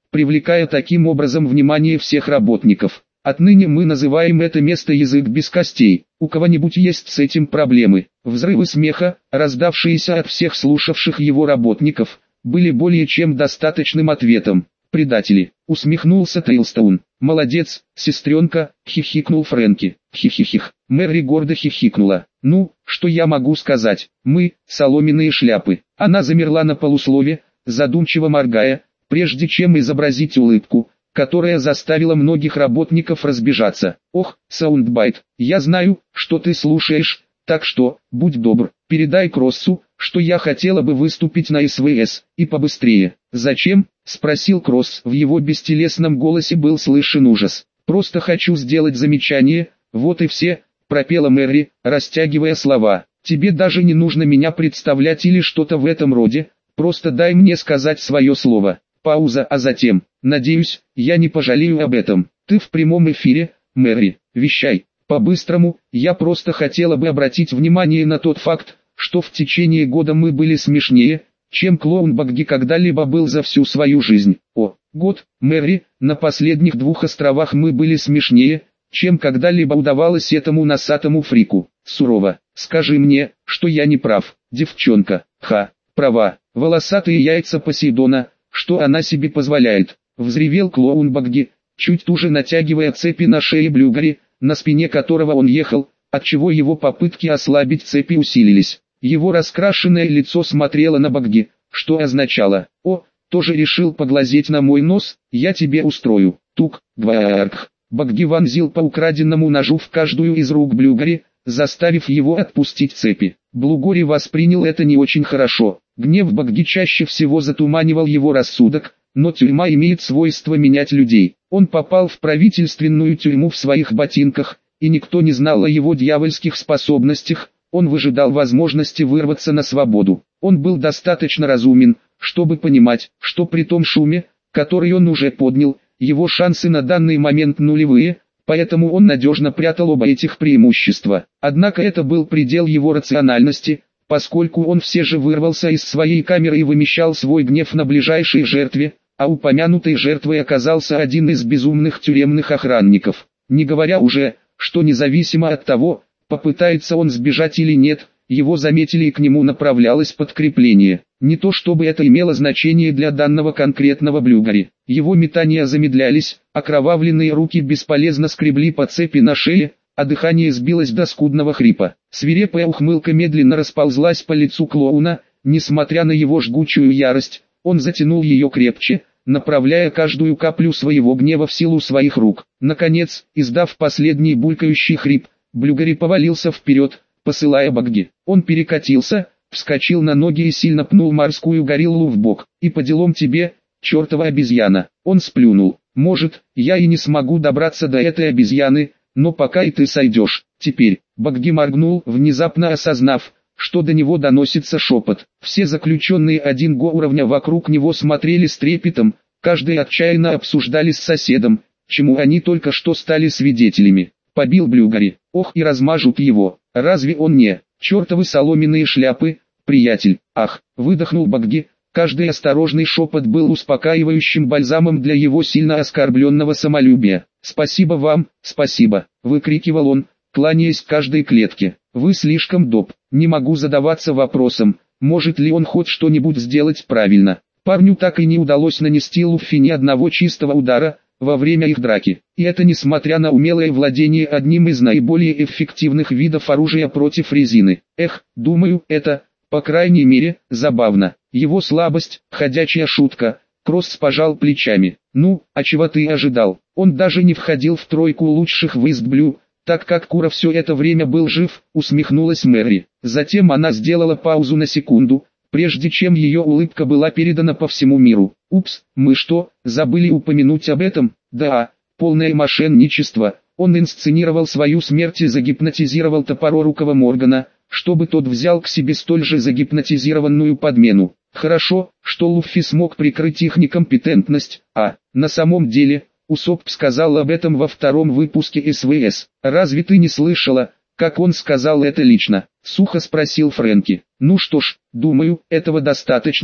привлекая таким образом внимание всех работников. Отныне мы называем это место язык без костей. У кого-нибудь есть с этим проблемы? Взрывы смеха, раздавшиеся от всех слушавших его работников, были более чем достаточным ответом. «Предатели!» — усмехнулся Трейлстоун. «Молодец, сестренка!» — хихикнул Фрэнки. «Хихихих!» — Мэри гордо хихикнула. «Ну, что я могу сказать? Мы — соломенные шляпы». Она замерла на полуслове, задумчиво моргая, прежде чем изобразить улыбку, которая заставила многих работников разбежаться. «Ох, Саундбайт, я знаю, что ты слушаешь, так что, будь добр, передай Кроссу, что я хотела бы выступить на СВС, и побыстрее». «Зачем?» — спросил Кросс. В его бестелесном голосе был слышен ужас. «Просто хочу сделать замечание, вот и все», — пропела Мэри, растягивая слова. «Тебе даже не нужно меня представлять или что-то в этом роде, просто дай мне сказать свое слово». Пауза, а затем: «Надеюсь, я не пожалею об этом. Ты в прямом эфире, Мэри, вещай». «По-быстрому, я просто хотела бы обратить внимание на тот факт, что в течение года мы были смешнее, чем клоун Багги когда-либо был за всю свою жизнь». «О, год, Мэри, на последних 2 островах мы были смешнее, чем когда-либо удавалось этому носатому фрику». «Сурово, скажи мне, что я не прав, девчонка». «Ха, права, волосатые яйца Посейдона, что она себе позволяет», — взревел клоун Багги, чуть туже натягивая цепи на шее Блюгари, на спине которого он ехал, отчего его попытки ослабить цепи усилились. Его раскрашенное лицо смотрело на Багги, что означало: «О, тоже решил поглазеть на мой нос, я тебе устрою». Тук, гваарк. Багги вонзил по украденному ножу в каждую из рук Блюгари, заставив его отпустить цепи. Блюгари воспринял это не очень хорошо. Гнев Багги чаще всего затуманивал его рассудок, но тюрьма имеет свойство менять людей. Он попал в правительственную тюрьму в своих ботинках, и никто не знал о его дьявольских способностях. Он выжидал возможности вырваться на свободу. Он был достаточно разумен, чтобы понимать, что при том шуме, который он уже поднял, его шансы на данный момент нулевые, поэтому он надежно прятал оба этих преимущества. Однако это был предел его рациональности, поскольку он все же вырвался из своей камеры и вымещал свой гнев на ближайшей жертве, а упомянутой жертвой оказался один из безумных тюремных охранников. Не говоря уже, что независимо от того, попытается он сбежать или нет, его заметили и к нему направлялось подкрепление. Не то чтобы это имело значение для данного конкретного Блюгари. Его метания замедлялись, окровавленные руки бесполезно скребли по цепи на шее, а дыхание сбилось до скудного хрипа. Свирепая ухмылка медленно расползлась по лицу клоуна, несмотря на его жгучую ярость, он затянул ее крепче, направляя каждую каплю своего гнева в силу своих рук. Наконец, издав последний булькающий хрип, Блюгари повалился вперед, посылая Багги. Он перекатился, вскочил на ноги и сильно пнул морскую гориллу в бок. «И по делам тебе, чертова обезьяна!» Он сплюнул. «Может, я и не смогу добраться до этой обезьяны, но пока и ты сойдешь». Теперь, Багги моргнул, внезапно осознав, что до него доносится шепот. Все заключенные 1Го уровня вокруг него смотрели с трепетом, каждый отчаянно обсуждали с соседом, чему они только что стали свидетелями. Побил Блюгари. Ох, и размажут его. Разве он не? Чертовы соломенные шляпы, приятель. Ах, выдохнул Багги. Каждый осторожный шепот был успокаивающим бальзамом для его сильно оскорбленного самолюбия. «Спасибо вам, спасибо», — выкрикивал он, кланяясь каждой клетке. «Вы слишком доп. Не могу задаваться вопросом, может ли он хоть что-нибудь сделать правильно». Парню так и не удалось нанести Луффи ни одного чистого удара во время их драки. И это несмотря на умелое владение одним из наиболее эффективных видов оружия против резины. Эх, думаю, это, по крайней мере, забавно. Его слабость, ходячая шутка. Кросс пожал плечами. «Ну, а чего ты ожидал? Он даже не входил в тройку лучших в Истблю, так как Кура все это время был жив», — усмехнулась Мэри. Затем она сделала паузу на секунду, прежде чем ее улыбка была передана по всему миру. «Упс, мы что, забыли упомянуть об этом?» «Да, полное мошенничество. Он инсценировал свою смерть и загипнотизировал топорорукого Моргана, чтобы тот взял к себе столь же загипнотизированную подмену. Хорошо, что Луффи смог прикрыть их некомпетентность, а, на самом деле, Усоп сказал об этом во 2-м выпуске СВС. Разве ты не слышала, как он сказал это лично?» — сухо спросил Фрэнки. «Ну что ж, думаю, этого достаточно»,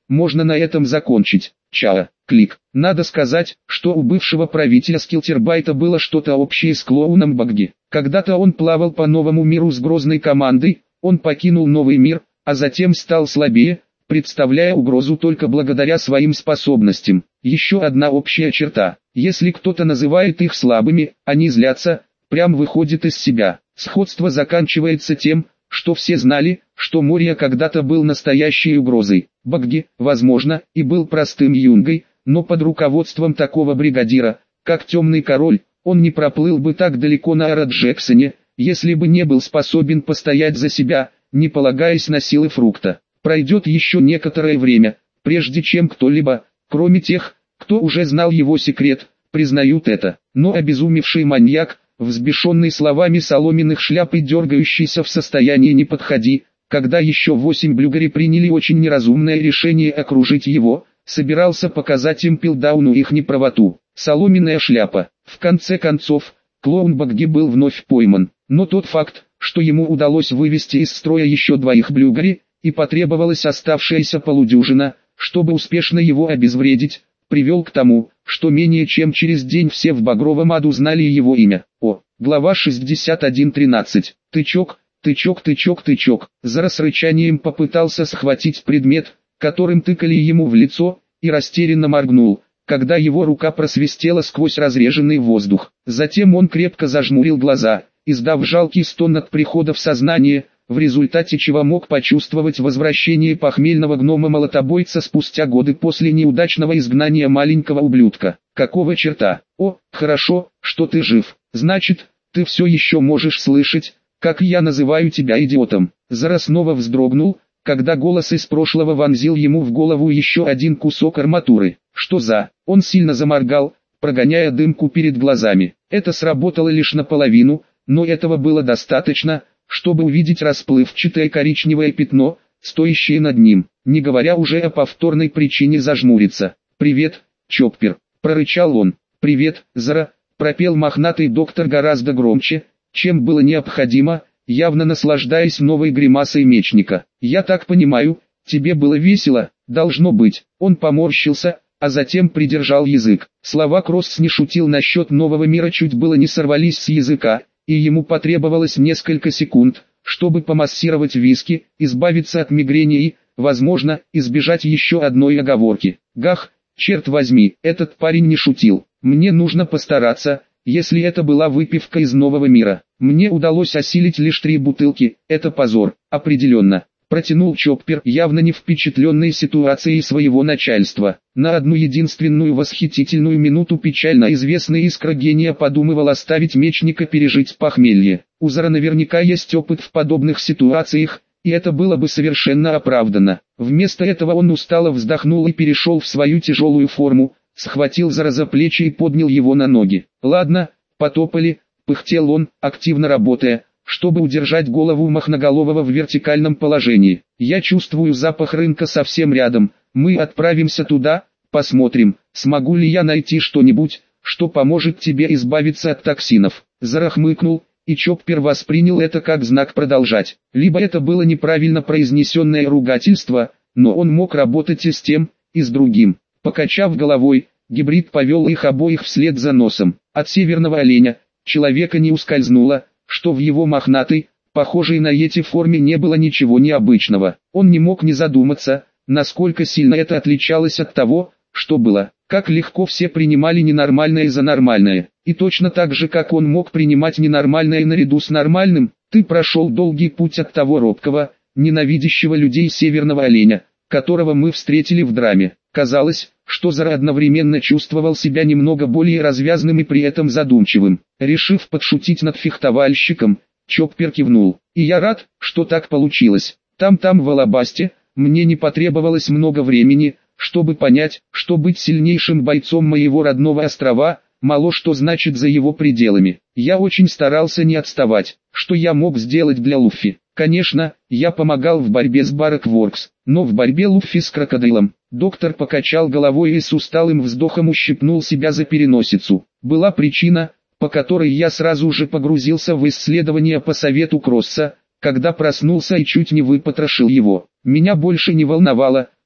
можно на этом закончить. Чао. Клик. Надо сказать, что у бывшего правителя Скилтербайта было что-то общее с клоуном Багги. Когда-то он плавал по новому миру с грозной командой, он покинул новый мир, а затем стал слабее, представляя угрозу только благодаря своим способностям. Еще одна общая черта. Если кто-то называет их слабыми, они злятся, прям выходит из себя. Сходство заканчивается тем, что все знали, что Мория когда-то был настоящей угрозой. Багги, возможно, и был простым юнгой, но под руководством такого бригадира, как Темный Король, он не проплыл бы так далеко на Араджексоне, если бы не был способен постоять за себя, не полагаясь на силы Фрукта. Пройдет еще некоторое время, прежде чем кто-либо, кроме тех, кто уже знал его секрет, признают это. Но обезумевший маньяк, взбешенный словами соломенных шляп и дергающийся в состоянии «не подходи», когда еще 8 блюгари приняли очень неразумное решение окружить его, собирался показать им Пилдауну их неправоту. Соломенная шляпа. В конце концов, клоун Багги был вновь пойман, но тот факт, что ему удалось вывести из строя еще 2 блюгари, и потребовалась оставшаяся полудюжина, чтобы успешно его обезвредить, привел к тому, что менее чем через день все в Багровом аду знали его имя. Глава 61.13. Тычок, тычок, тычок, тычок. Зара с рычанием попытался схватить предмет, которым тыкали ему в лицо, и растерянно моргнул, когда его рука просвистела сквозь разреженный воздух. Затем он крепко зажмурил глаза, издав жалкий стон от прихода в сознание, в результате чего мог почувствовать возвращение похмельного гнома-молотобойца спустя годы после неудачного изгнания маленького ублюдка. Какого черта? Хорошо, что ты жив. Значит, ты все еще можешь слышать, как я называю тебя идиотом. Зара снова вздрогнул, когда голос из прошлого вонзил ему в голову еще один кусок арматуры. Что за? Он сильно заморгал, прогоняя дымку перед глазами. Это сработало лишь наполовину, но этого было достаточно, чтобы увидеть расплывчатое коричневое пятно, стоящее над ним, не говоря уже о повторной причине зажмуриться. «Привет, Чоппер», — прорычал он. «Привет, Зара», — пропел мохнатый доктор гораздо громче, чем было необходимо, явно наслаждаясь новой гримасой мечника. «Я так понимаю, тебе было весело, должно быть». Он поморщился, а затем придержал язык. Слова Кросс не шутил насчет нового мира чуть было не сорвались с языка, и ему потребовалось несколько секунд, чтобы помассировать виски, избавиться от мигрени и, возможно, избежать еще одной оговорки. Гах, черт возьми, этот парень не шутил. Мне нужно постараться, если это была выпивка из нового мира. Мне удалось осилить лишь 3 бутылки, это позор, определенно. Протянул Чоппер, явно не впечатленный ситуацией своего начальства. На одну единственную восхитительную минуту печально известный искра гения подумывал оставить мечника пережить похмелье. У Зара наверняка есть опыт в подобных ситуациях, и это было бы совершенно оправдано. Вместо этого он устало вздохнул и перешел в свою тяжелую форму, схватил Зара за плечи и поднял его на ноги. «Ладно, потопали», — пыхтел он, активно работая, чтобы удержать голову мохноголового в вертикальном положении. «Я чувствую запах рынка совсем рядом, мы отправимся туда, посмотрим, смогу ли я найти что-нибудь, что поможет тебе избавиться от токсинов». Зара хмыкнул, и Чоппер воспринял это как знак продолжать. Либо это было неправильно произнесенное ругательство, но он мог работать и с тем, и с другим. Покачав головой, гибрид повел их обоих вслед за носом. От северного оленя, человека не ускользнуло, что в его мохнатой, похожей на йети форме не было ничего необычного. Он не мог не задуматься, насколько сильно это отличалось от того, что было. Как легко все принимали ненормальное за нормальное. И точно так же, как он мог принимать ненормальное наряду с нормальным, ты прошел долгий путь от того робкого, ненавидящего людей северного оленя, которого мы встретили в драме. Казалось, что Зара одновременно чувствовал себя немного более развязным и при этом задумчивым. Решив подшутить над фехтовальщиком, Чоппер кивнул. «И я рад, что так получилось. Там в Алабасте, мне не потребовалось много времени, чтобы понять, что быть сильнейшим бойцом моего родного острова, мало что значит за его пределами. Я очень старался не отставать. Что я мог сделать для Луффи? Конечно, я помогал в борьбе с Баракворкс, но в борьбе Луффи с крокодилом». Доктор покачал головой и с усталым вздохом ущипнул себя за переносицу. «Была причина, по которой я сразу же погрузился в исследование по совету Кросса, когда проснулся и чуть не выпотрошил его. Меня больше не волновало,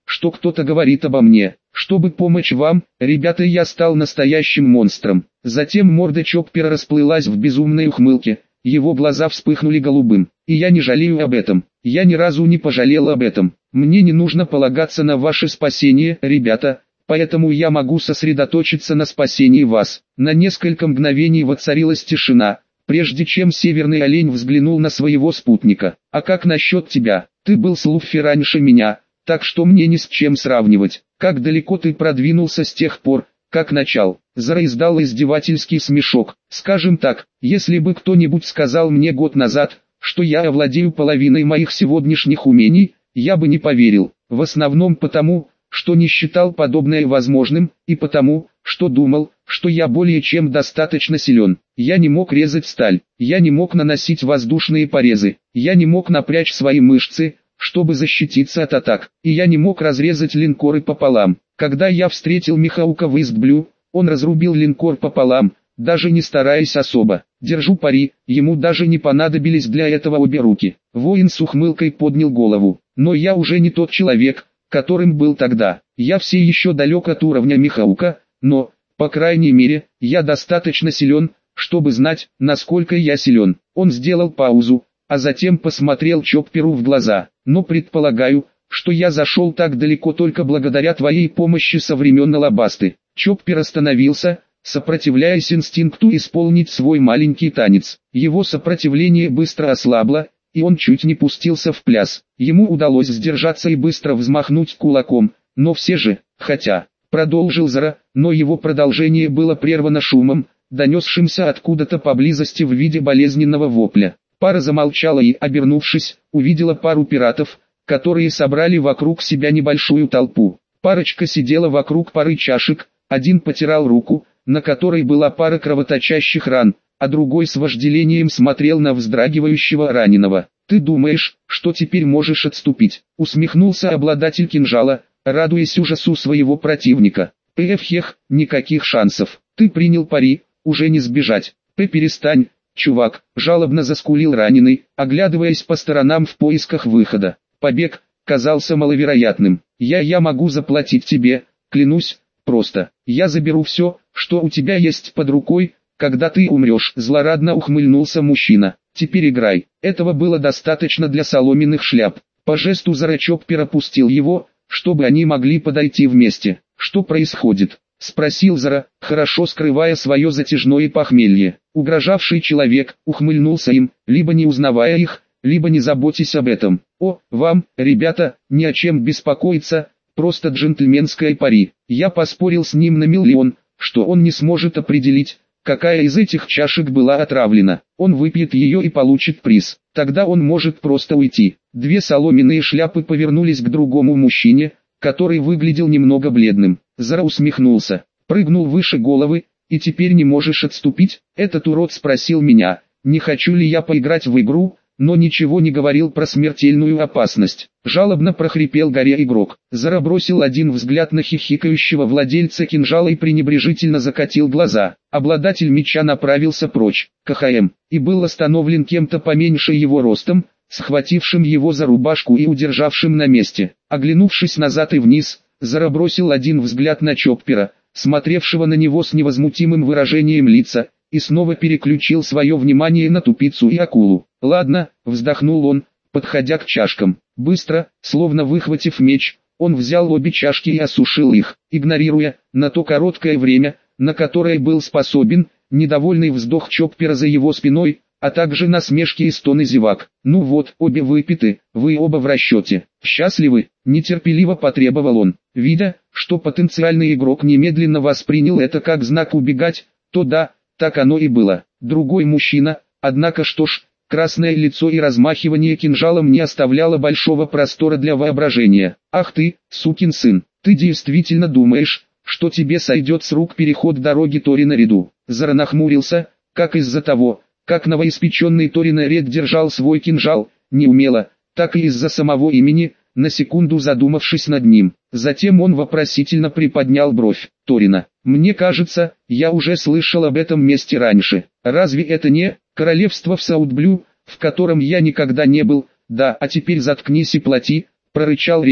что кто-то говорит обо мне. Чтобы помочь вам, ребята, я стал настоящим монстром. Затем морда Чоппера расплылась в безумной ухмылке, его глаза вспыхнули голубым. И я не жалею об этом. Я ни разу не пожалел об этом. Мне не нужно полагаться на ваше спасение, ребята, поэтому я могу сосредоточиться на спасении вас. На несколько мгновений воцарилась тишина, прежде чем северный олень взглянул на своего спутника. А как насчет тебя? Ты был с Луффи раньше меня, так что мне ни с чем сравнивать. Как далеко ты продвинулся с тех пор, как начал? Зара издал издевательский смешок. Скажем так, если бы кто-нибудь сказал мне год назад, что я овладею половиной моих сегодняшних умений, я бы не поверил. В основном потому, что не считал подобное возможным, и потому, что думал, что я более чем достаточно силен. Я не мог резать сталь, я не мог наносить воздушные порезы, я не мог напрячь свои мышцы, чтобы защититься от атак, и я не мог разрезать линкоры пополам. Когда я встретил Михаука в Истблю, он разрубил линкор пополам, даже не стараясь особо. Держу пари, ему даже не понадобились для этого обе руки. Воин с ухмылкой поднял голову. Но я уже не тот человек, которым был тогда. Я все еще далек от уровня Михаука, но, по крайней мере, я достаточно силен, чтобы знать, насколько я силен. Он сделал паузу, а затем посмотрел Чопперу в глаза. Но предполагаю, что я зашел так далеко только благодаря твоей помощи со времен Алабасты. Чоппер остановился, сопротивляясь инстинкту исполнить свой маленький танец. Его сопротивление быстро ослабло, и он чуть не пустился в пляс. Ему удалось сдержаться и быстро взмахнуть кулаком, но все же, хотя, продолжил Зара, но его продолжение было прервано шумом, донесшимся откуда-то поблизости в виде болезненного вопля. Пара замолчала и, обернувшись, увидела пару пиратов, которые собрали вокруг себя небольшую толпу. Парочка сидела вокруг пары чашек, один потирал руку, на которой была пара кровоточащих ран, а другой с вожделением смотрел на вздрагивающего раненого. «Ты думаешь, что теперь можешь отступить?» — усмехнулся обладатель кинжала, радуясь ужасу своего противника. «Пф, никаких шансов. Ты принял пари, уже не сбежать. Перестань, чувак», — жалобно заскулил раненый, оглядываясь по сторонам в поисках выхода. Побег казался маловероятным. Я могу заплатить тебе, клянусь, просто. Я заберу все, что у тебя есть под рукой, когда ты умрешь. Злорадно ухмыльнулся мужчина. Теперь играй. Этого было достаточно для соломенных шляп. По жесту Зара Чоппер опустил его, чтобы они могли подойти вместе. Что происходит? Спросил Зара, хорошо скрывая свое затяжное похмелье. Угрожавший человек ухмыльнулся им, либо не узнавая их, либо не заботьтесь об этом. О, вам, ребята, не о чем беспокоиться, просто джентльменское пари. Я поспорил с ним на миллион, что он не сможет определить, какая из этих чашек была отравлена. Он выпьет ее и получит приз. Тогда он может просто уйти. Две соломенные шляпы повернулись к другому мужчине, который выглядел немного бледным. Зара усмехнулся, прыгнул выше головы, и теперь не можешь отступить? Этот урод спросил меня, не хочу ли я поиграть в игру, но ничего не говорил про смертельную опасность. Жалобно прохрипел горя игрок. Зара бросил один взгляд на хихикающего владельца кинжала и пренебрежительно закатил глаза. Обладатель меча направился прочь, КХМ, и был остановлен кем-то поменьше его ростом, схватившим его за рубашку и удержавшим на месте. Оглянувшись назад и вниз, Зара бросил один взгляд на Чоппера, смотревшего на него с невозмутимым выражением лица, и снова переключил свое внимание на тупицу и акулу. «Ладно», — вздохнул он, подходя к чашкам. Быстро, словно выхватив меч, он взял обе чашки и осушил их, игнорируя, на то короткое время, на которое был способен, недовольный вздох Чоппера за его спиной, а также насмешки и стоны зевак. «Ну вот, обе выпиты, вы оба в расчете. Счастливы?» — нетерпеливо потребовал он. Видя, что потенциальный игрок немедленно воспринял это как знак убегать, то да, так оно и было. Другой мужчина, однако что ж, красное лицо и размахивание кинжалом не оставляло большого простора для воображения. «Ах ты, сукин сын, ты действительно думаешь, что тебе сойдет с рук переход дороги Торина Реду?» Зара нахмурился, как из-за того, как новоиспеченный Торина Ред держал свой кинжал, неумело, так и из-за самого имени, на секунду задумавшись над ним. Затем он вопросительно приподнял бровь. «Торина, мне кажется, я уже слышал об этом месте раньше. Разве это не королевство в Саутблю, в котором я никогда не был?» «Да, а теперь заткнись и плати», — прорычал Ред,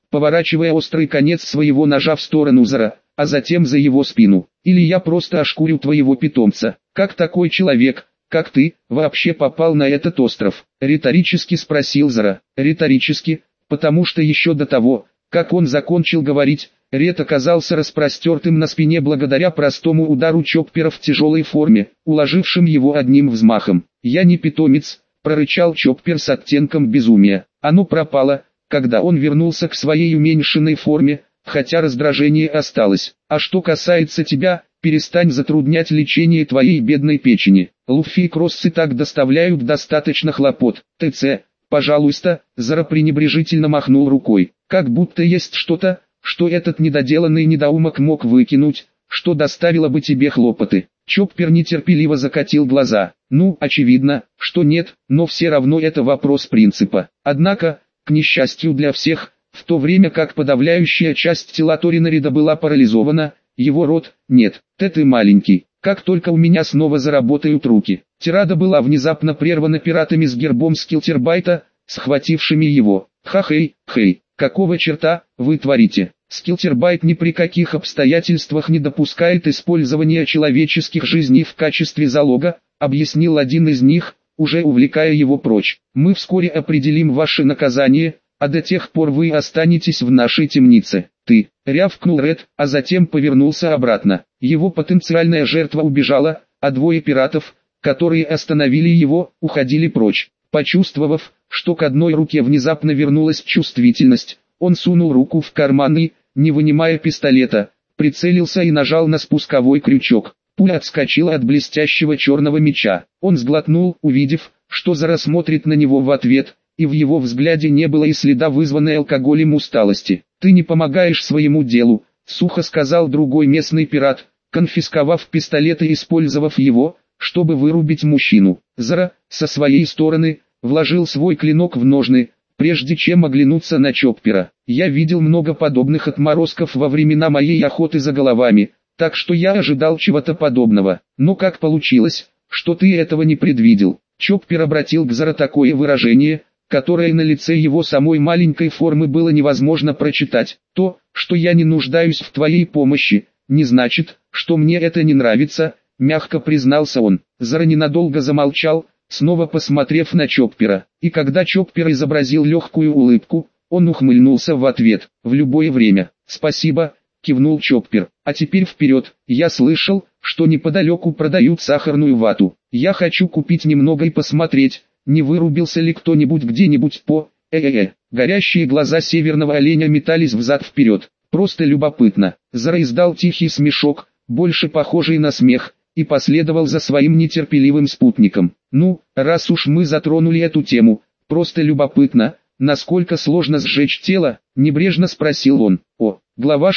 поворачивая острый конец своего ножа в сторону Зара, а затем за его спину. Или я просто ошкурю твоего питомца. Как такой человек, как ты, вообще попал на этот остров? Риторически спросил Зара. Риторически, потому что еще до того, как он закончил говорить, Ред оказался распростертым на спине благодаря простому удару Чоппера в тяжелой форме, уложившим его одним взмахом. «Я не питомец», — прорычал Чоппер с оттенком безумия. Оно пропало, когда он вернулся к своей уменьшенной форме, хотя раздражение осталось. «А что касается тебя, перестань затруднять лечение твоей бедной печени. Луффи и Кроссы так доставляют достаточно хлопот. ТЦ, пожалуйста», — Зара пренебрежительно махнул рукой. «Как будто есть что-то, что этот недоделанный недоумок мог выкинуть, что доставило бы тебе хлопоты». Чоппер нетерпеливо закатил глаза. «Ну, очевидно, что нет, но все равно это вопрос принципа. Однако, к несчастью для всех, в то время как подавляющая часть тела Торинарида была парализована, его рот — нет. Ты маленький. Как только у меня снова заработают руки». Тирада была внезапно прервана пиратами с гербом Скилтербайта, схватившими его. «Ха-хей, хей, какого черта вы творите?» Скилтербайт ни при каких обстоятельствах не допускает использования человеческих жизней в качестве залога, объяснил один из них, уже увлекая его прочь. «Мы вскоре определим ваше наказание, а до тех пор вы останетесь в нашей темнице». «Ты», — рявкнул Ред, а затем повернулся обратно. Его потенциальная жертва убежала, а двое пиратов, которые остановили его, уходили прочь. Почувствовав, что к одной руке внезапно вернулась чувствительность, он сунул руку в карман и, не вынимая пистолета, прицелился и нажал на спусковой крючок. Пуля отскочила от блестящего черного меча. Он сглотнул, увидев, что Зара смотрит на него в ответ, и в его взгляде не было и следа вызванной алкоголем усталости. «Ты не помогаешь своему делу», — сухо сказал другой местный пират, конфисковав пистолет и использовав его, чтобы вырубить мужчину. Зара, со своей стороны, вложил свой клинок в ножны, прежде чем оглянуться на Чоппера. «Я видел много подобных отморозков во времена моей охоты за головами, так что я ожидал чего-то подобного. Но как получилось, что ты этого не предвидел?» Чоппер обратил к Зара такое выражение, которое на лице его самой маленькой формы было невозможно прочитать. «То, что я не нуждаюсь в твоей помощи, не значит, что мне это не нравится», — мягко признался он. Зара ненадолго замолчал, снова посмотрев на Чоппера. И когда Чоппер изобразил легкую улыбку, он ухмыльнулся в ответ. «В любое время». «Спасибо», — кивнул Чоппер. «А теперь вперед. Я слышал, что неподалеку продают сахарную вату. Я хочу купить немного и посмотреть, не вырубился ли кто-нибудь где-нибудь по... Горящие глаза северного оленя метались взад-вперед. «Просто любопытно». Зара издал тихий смешок, больше похожий на смех, и последовал за своим нетерпеливым спутником. «Ну, раз уж мы затронули эту тему, просто любопытно, насколько сложно сжечь тело?» — небрежно спросил он. Глава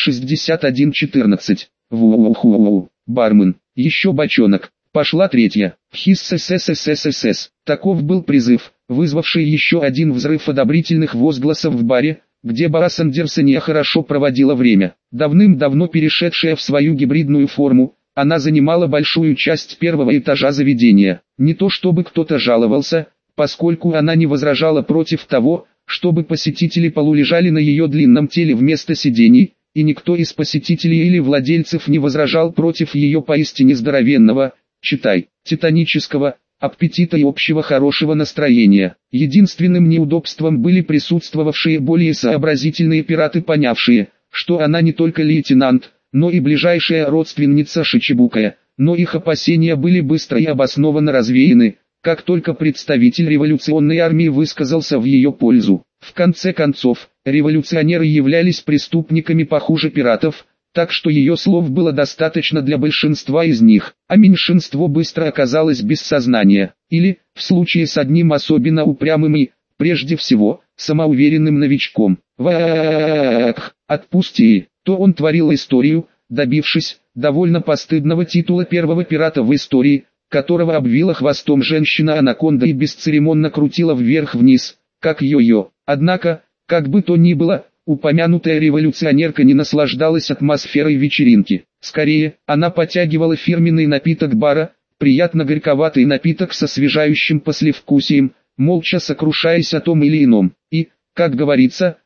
61.14. Ву-ху-ху. Бармен. Еще бочонок. Пошла третья. Хисс-сс-сс-сс-сс. Таков был призыв, вызвавший еще один взрыв одобрительных возгласов в баре, где Барас Андерсония хорошо проводила время. Давным-давно перешедшая в свою гибридную форму, она занимала большую часть первого этажа заведения. Не то чтобы кто-то жаловался, поскольку она не возражала против того, чтобы посетители полулежали на ее длинном теле вместо сидений, и никто из посетителей или владельцев не возражал против ее поистине здоровенного, читай, титанического, аппетита и общего хорошего настроения. Единственным неудобством были присутствовавшие более сообразительные пираты, понявшие, что она не только лейтенант, но и ближайшая родственница Шичибукая, но их опасения были быстро и обоснованно развеяны, как только представитель революционной армии высказался в ее пользу. В конце концов, революционеры являлись преступниками похуже пиратов, так что ее слов было достаточно для большинства из них, а меньшинство быстро оказалось без сознания, или, в случае с одним особенно упрямым и, прежде всего, самоуверенным новичком. Отпусти, то он творил историю, добившись довольно постыдного титула первого пирата в истории, которого обвила хвостом женщина-анаконда и бесцеремонно крутила вверх-вниз, как йо-йо. Однако, как бы то ни было, упомянутая революционерка не наслаждалась атмосферой вечеринки. Скорее, она потягивала фирменный напиток бара, приятно горьковатый напиток с освежающим послевкусием, молча сокрушаясь о том или ином. И, как говорится,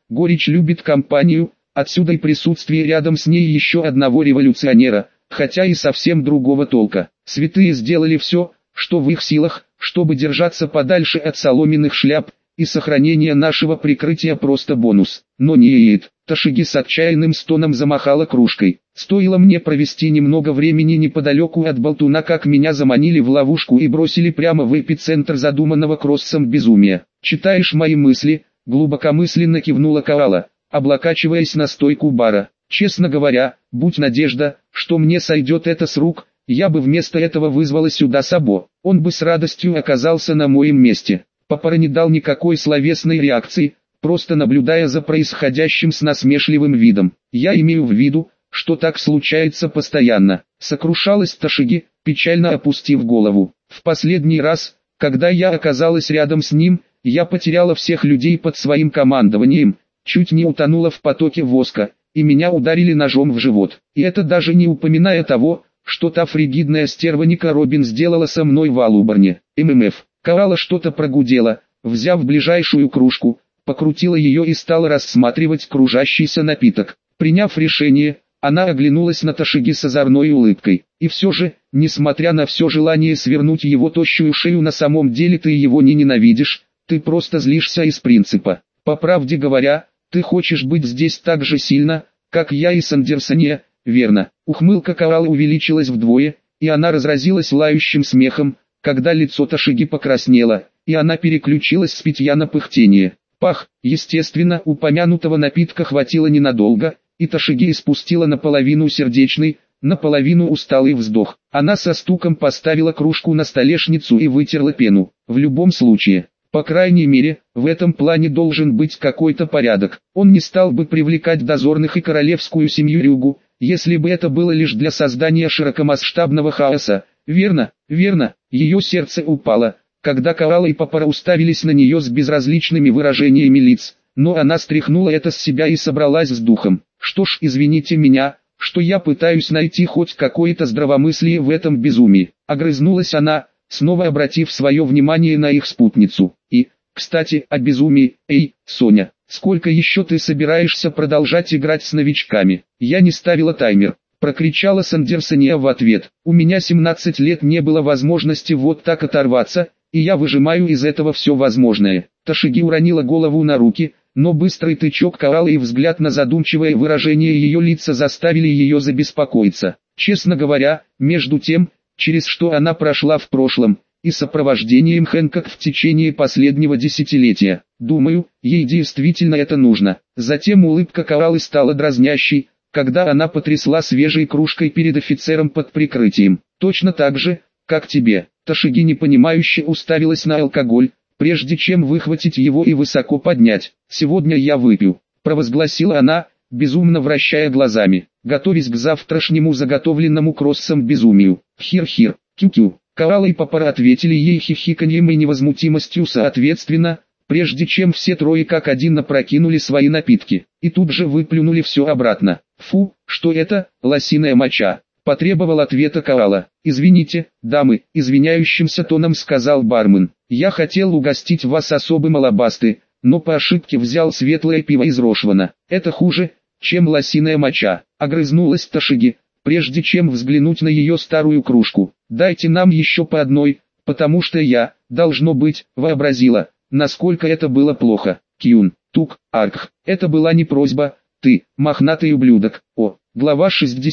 горечь любит компанию, отсюда и присутствие рядом с ней еще одного революционера, хотя и совсем другого толка. Святые сделали все, что в их силах, чтобы держаться подальше от соломенных шляп, и сохранение нашего прикрытия просто бонус. Но не еет. Ташиги с отчаянным стоном замахала кружкой. Стоило мне провести немного времени неподалеку от болтуна, как меня заманили в ловушку и бросили прямо в эпицентр задуманного Кроссом безумия. «Читаешь мои мысли?» — глубокомысленно кивнула Коала, облокачиваясь на стойку бара. «Честно говоря, будь надежда, что мне сойдет это с рук, я бы вместо этого вызвала сюда Сабо. Он бы с радостью оказался на моем месте». Папара не дал никакой словесной реакции, просто наблюдая за происходящим с насмешливым видом. «Я имею в виду, что так случается постоянно», — сокрушалась Ташиги, печально опустив голову. «В последний раз, когда я оказалась рядом с ним, я потеряла всех людей под своим командованием, чуть не утонула в потоке воска, и меня ударили ножом в живот. И это даже не упоминая того, что та фригидная стерва Ника Робин сделала со мной в Алубарне. ММФ». Коала что-то прогудела, взяв ближайшую кружку, покрутила ее и стала рассматривать кружащийся напиток. Приняв решение, она оглянулась на Ташиги с озорной улыбкой. «И все же, несмотря на все желание свернуть его тощую шею, на самом деле ты его не ненавидишь, ты просто злишься из принципа. По правде говоря, ты хочешь быть здесь так же сильно, как я и Сандерсония, верно?» Ухмылка Коалы увеличилась вдвое, и она разразилась лающим смехом, когда лицо Ташиги покраснело, и она переключилась с питья на пыхтение. Пах, естественно, упомянутого напитка хватило ненадолго, и Ташиги испустила наполовину сердечный, наполовину усталый вздох. Она со стуком поставила кружку на столешницу и вытерла пену. В любом случае, по крайней мере, в этом плане должен быть какой-то порядок. Он не стал бы привлекать дозорных и королевскую семью Рюгу, если бы это было лишь для создания широкомасштабного хаоса. Верно, верно. Ее сердце упало, когда Коала и Папара уставились на нее с безразличными выражениями лиц, но она стряхнула это с себя и собралась с духом. «Что ж, извините меня, что я пытаюсь найти хоть какое-то здравомыслие в этом безумии», — огрызнулась она, снова обратив свое внимание на их спутницу. «И, кстати, о безумии, эй, Соня, сколько еще ты собираешься продолжать играть с новичками?» «Я не ставила таймер», — прокричала Сандерсония в ответ. «У меня 17 лет не было возможности вот так оторваться, и я выжимаю из этого все возможное». Ташиги уронила голову на руки, но быстрый тычок Коалы и взгляд на задумчивое выражение ее лица заставили ее забеспокоиться. Честно говоря, между тем, через что она прошла в прошлом, и сопровождением Хэнкок в течение последнего десятилетия, думаю, ей действительно это нужно. Затем улыбка Коалы стала дразнящей, когда она потрясла свежей кружкой перед офицером под прикрытием. «Точно так же, как тебе». Ташиги непонимающе уставилась на алкоголь, прежде чем выхватить его и высоко поднять. «Сегодня я выпью», — провозгласила она, безумно вращая глазами, готовясь к завтрашнему заготовленному Кроссом безумию. «Хир-хир, кю-кю». Коала и Папара ответили ей хихиканьем и невозмутимостью соответственно, прежде чем все трое как один опрокинули свои напитки, и тут же выплюнули все обратно. «Фу, что это, лосиная моча?» — потребовал ответа Коала. «Извините, дамы», — извиняющимся тоном сказал бармен. «Я хотел угостить вас особым алабасты, но по ошибке взял светлое пиво из Рошвана. Это хуже, чем лосиная моча», — огрызнулась Ташиги, прежде чем взглянуть на ее старую кружку. «Дайте нам еще по одной, потому что я, должно быть, вообразила, насколько это было плохо». Кьюн, тук, аркх. Это была не просьба, ты, мохнатый ублюдок. Глава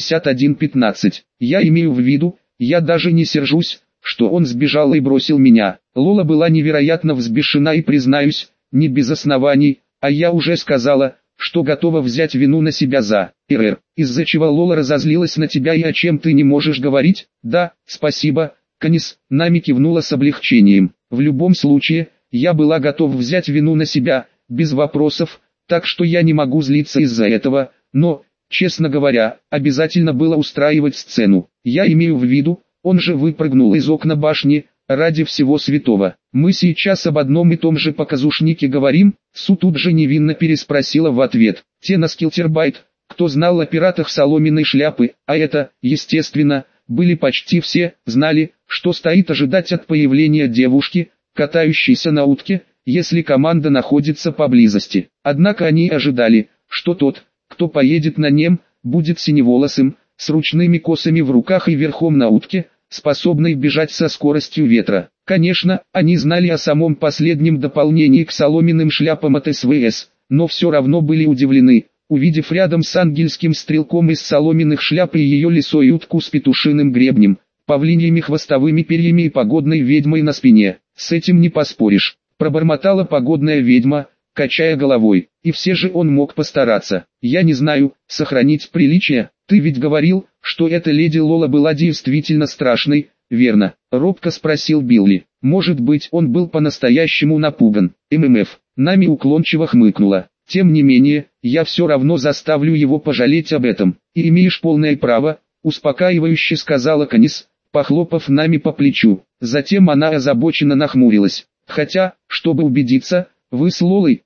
61:15. Я имею в виду, я даже не сержусь, что он сбежал и бросил меня. Лола была невероятно взбешена и, признаюсь, не без оснований, а я уже сказала, что готова взять вину на себя за РР, из-за чего Лола разозлилась на тебя и о чем ты не можешь говорить. Да, спасибо, Канис, Нами кивнула с облегчением. В любом случае, я была готова взять вину на себя, без вопросов, так что я не могу злиться из-за этого, но, честно говоря, обязательно было устраивать сцену. Я имею в виду, он же выпрыгнул из окна башни, ради всего святого. Мы сейчас об одном и том же показушнике говорим? Су тут же невинно переспросила в ответ. Тена Скилтербайт, кто знал о пиратах соломенной шляпы, а это, естественно, были почти все, знали, что стоит ожидать от появления девушки, катающейся на утке, если команда находится поблизости. Однако они ожидали, что тот, кто поедет на нем, будет синеволосым, с ручными косами в руках и верхом на утке, способной бежать со скоростью ветра. Конечно, они знали о самом последнем дополнении к соломенным шляпам от СВС, но все равно были удивлены, увидев рядом с ангельским стрелком из соломенных шляп и ее лисой утку с петушиным гребнем, павлиньими хвостовыми перьями и погодной ведьмой на спине. «С этим не поспоришь», — пробормотала погодная ведьма, качая головой. «И все же он мог постараться. Я не знаю, сохранить приличие. Ты ведь говорил, что эта леди Лола была действительно страшной, верно?» — робко спросил Билли. «Может быть, он был по-настоящему напуган». ММФ Нами уклончиво хмыкнула. «Тем не менее, я все равно заставлю его пожалеть об этом. И имеешь полное право», — успокаивающе сказала Канис, похлопав Нами по плечу. Затем она озабоченно нахмурилась. «Хотя, чтобы убедиться, вы с Лолой,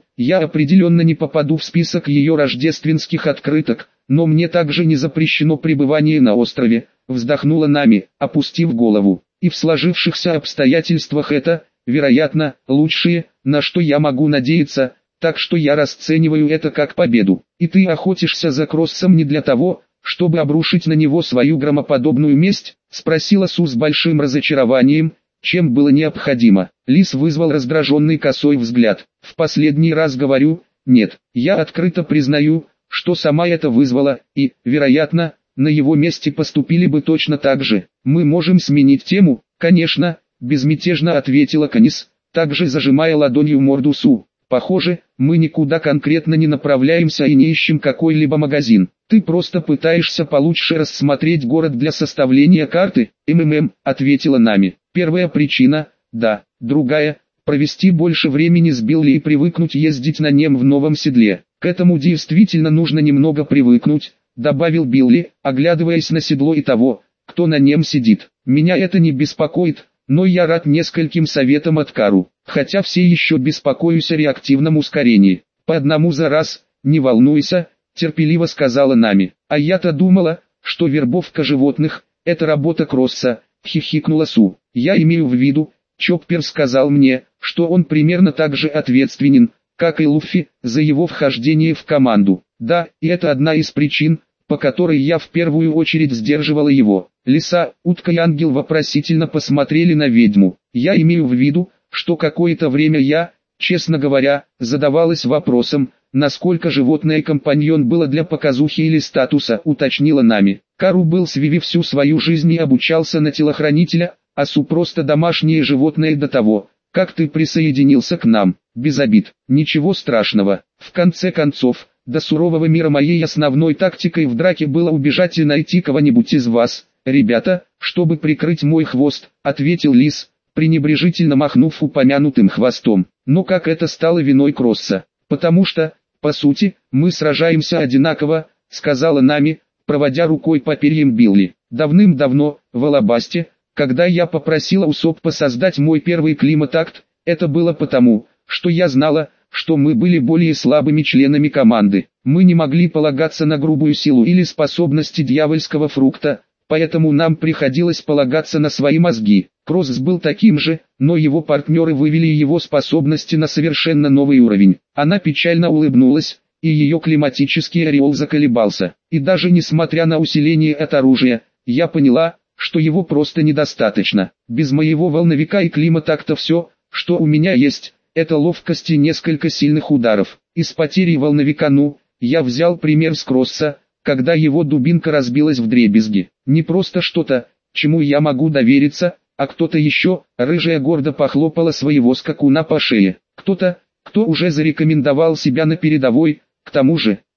я определенно не попаду в список ее рождественских открыток, но мне также не запрещено пребывание на острове», — вздохнула Нами, опустив голову. «И в сложившихся обстоятельствах это, вероятно, лучшее, на что я могу надеяться, так что я расцениваю это как победу. И ты охотишься за Кроссом не для того, чтобы обрушить на него свою громоподобную месть?» — спросила Су с большим разочарованием, чем было необходимо. Лис вызвал раздраженный косой взгляд. «В последний раз говорю, нет, я открыто признаю, что сама это вызвала, и, вероятно, на его месте поступили бы точно так же. Мы можем сменить тему?» «Конечно», — безмятежно ответила Канис, также зажимая ладонью морду Су. «Похоже, мы никуда конкретно не направляемся и не ищем какой-либо магазин. Ты просто пытаешься получше рассмотреть город для составления карты?» Ответила Нами. «Первая причина, да. Другая, провести больше времени с Билли и привыкнуть ездить на нем в новом седле. К этому действительно нужно немного привыкнуть», — добавил Билли, оглядываясь на седло и того, кто на нем сидит. «Меня это не беспокоит, но я рад нескольким советам от Кару, хотя все еще беспокоюсь о реактивном ускорении. По одному за раз, не волнуйся», — терпеливо сказала Нами. «А я-то думала, что вербовка животных — это работа Кросса», — хихикнула Су. «Я имею в виду, Чоппер сказал мне, что он примерно так же ответственен, как и Луффи, за его вхождение в команду. Да, и это одна из причин, по которой я в первую очередь сдерживала его». Лиса, утка и ангел вопросительно посмотрели на ведьму. «Я имею в виду, что какое-то время я, честно говоря, задавалась вопросом, насколько животное компаньон было для показухи или статуса», — уточнила Нами. «Кару был с Виви всю свою жизнь и обучался на телохранителя, а Су просто домашнее животное до того, как ты присоединился к нам. Без обид, ничего страшного. В конце концов, до сурового мира моей основной тактикой в драке было убежать и найти кого-нибудь из вас, ребята, чтобы прикрыть мой хвост», — ответил Лис, пренебрежительно махнув упомянутым хвостом. «Но как это стало виной Кросса? Потому что, по сути, мы сражаемся одинаково», — сказала Нами, проводя рукой по перьям Билли. «Давным-давно, в Алабасте, когда я попросила Усоппа создать мой первый климат-акт, это было потому, что я знала, что мы были более слабыми членами команды. Мы не могли полагаться на грубую силу или способности дьявольского фрукта, поэтому нам приходилось полагаться на свои мозги. Кросс был таким же, но его партнеры вывели его способности на совершенно новый уровень». Она печально улыбнулась, и ее климатический ореол заколебался. «И даже несмотря на усиление от оружия, я поняла, что его просто недостаточно. Без моего волновика и климат-акта все, что у меня есть, это ловкость и несколько сильных ударов. И с потерей волновика я взял пример с Кросса, когда его дубинка разбилась вдребезги. Не просто что-то, чему я могу довериться, а кто-то еще», — рыжая гордо похлопала своего скакуна по шее. «Кто-то, кто уже зарекомендовал себя на передовой, к тому же,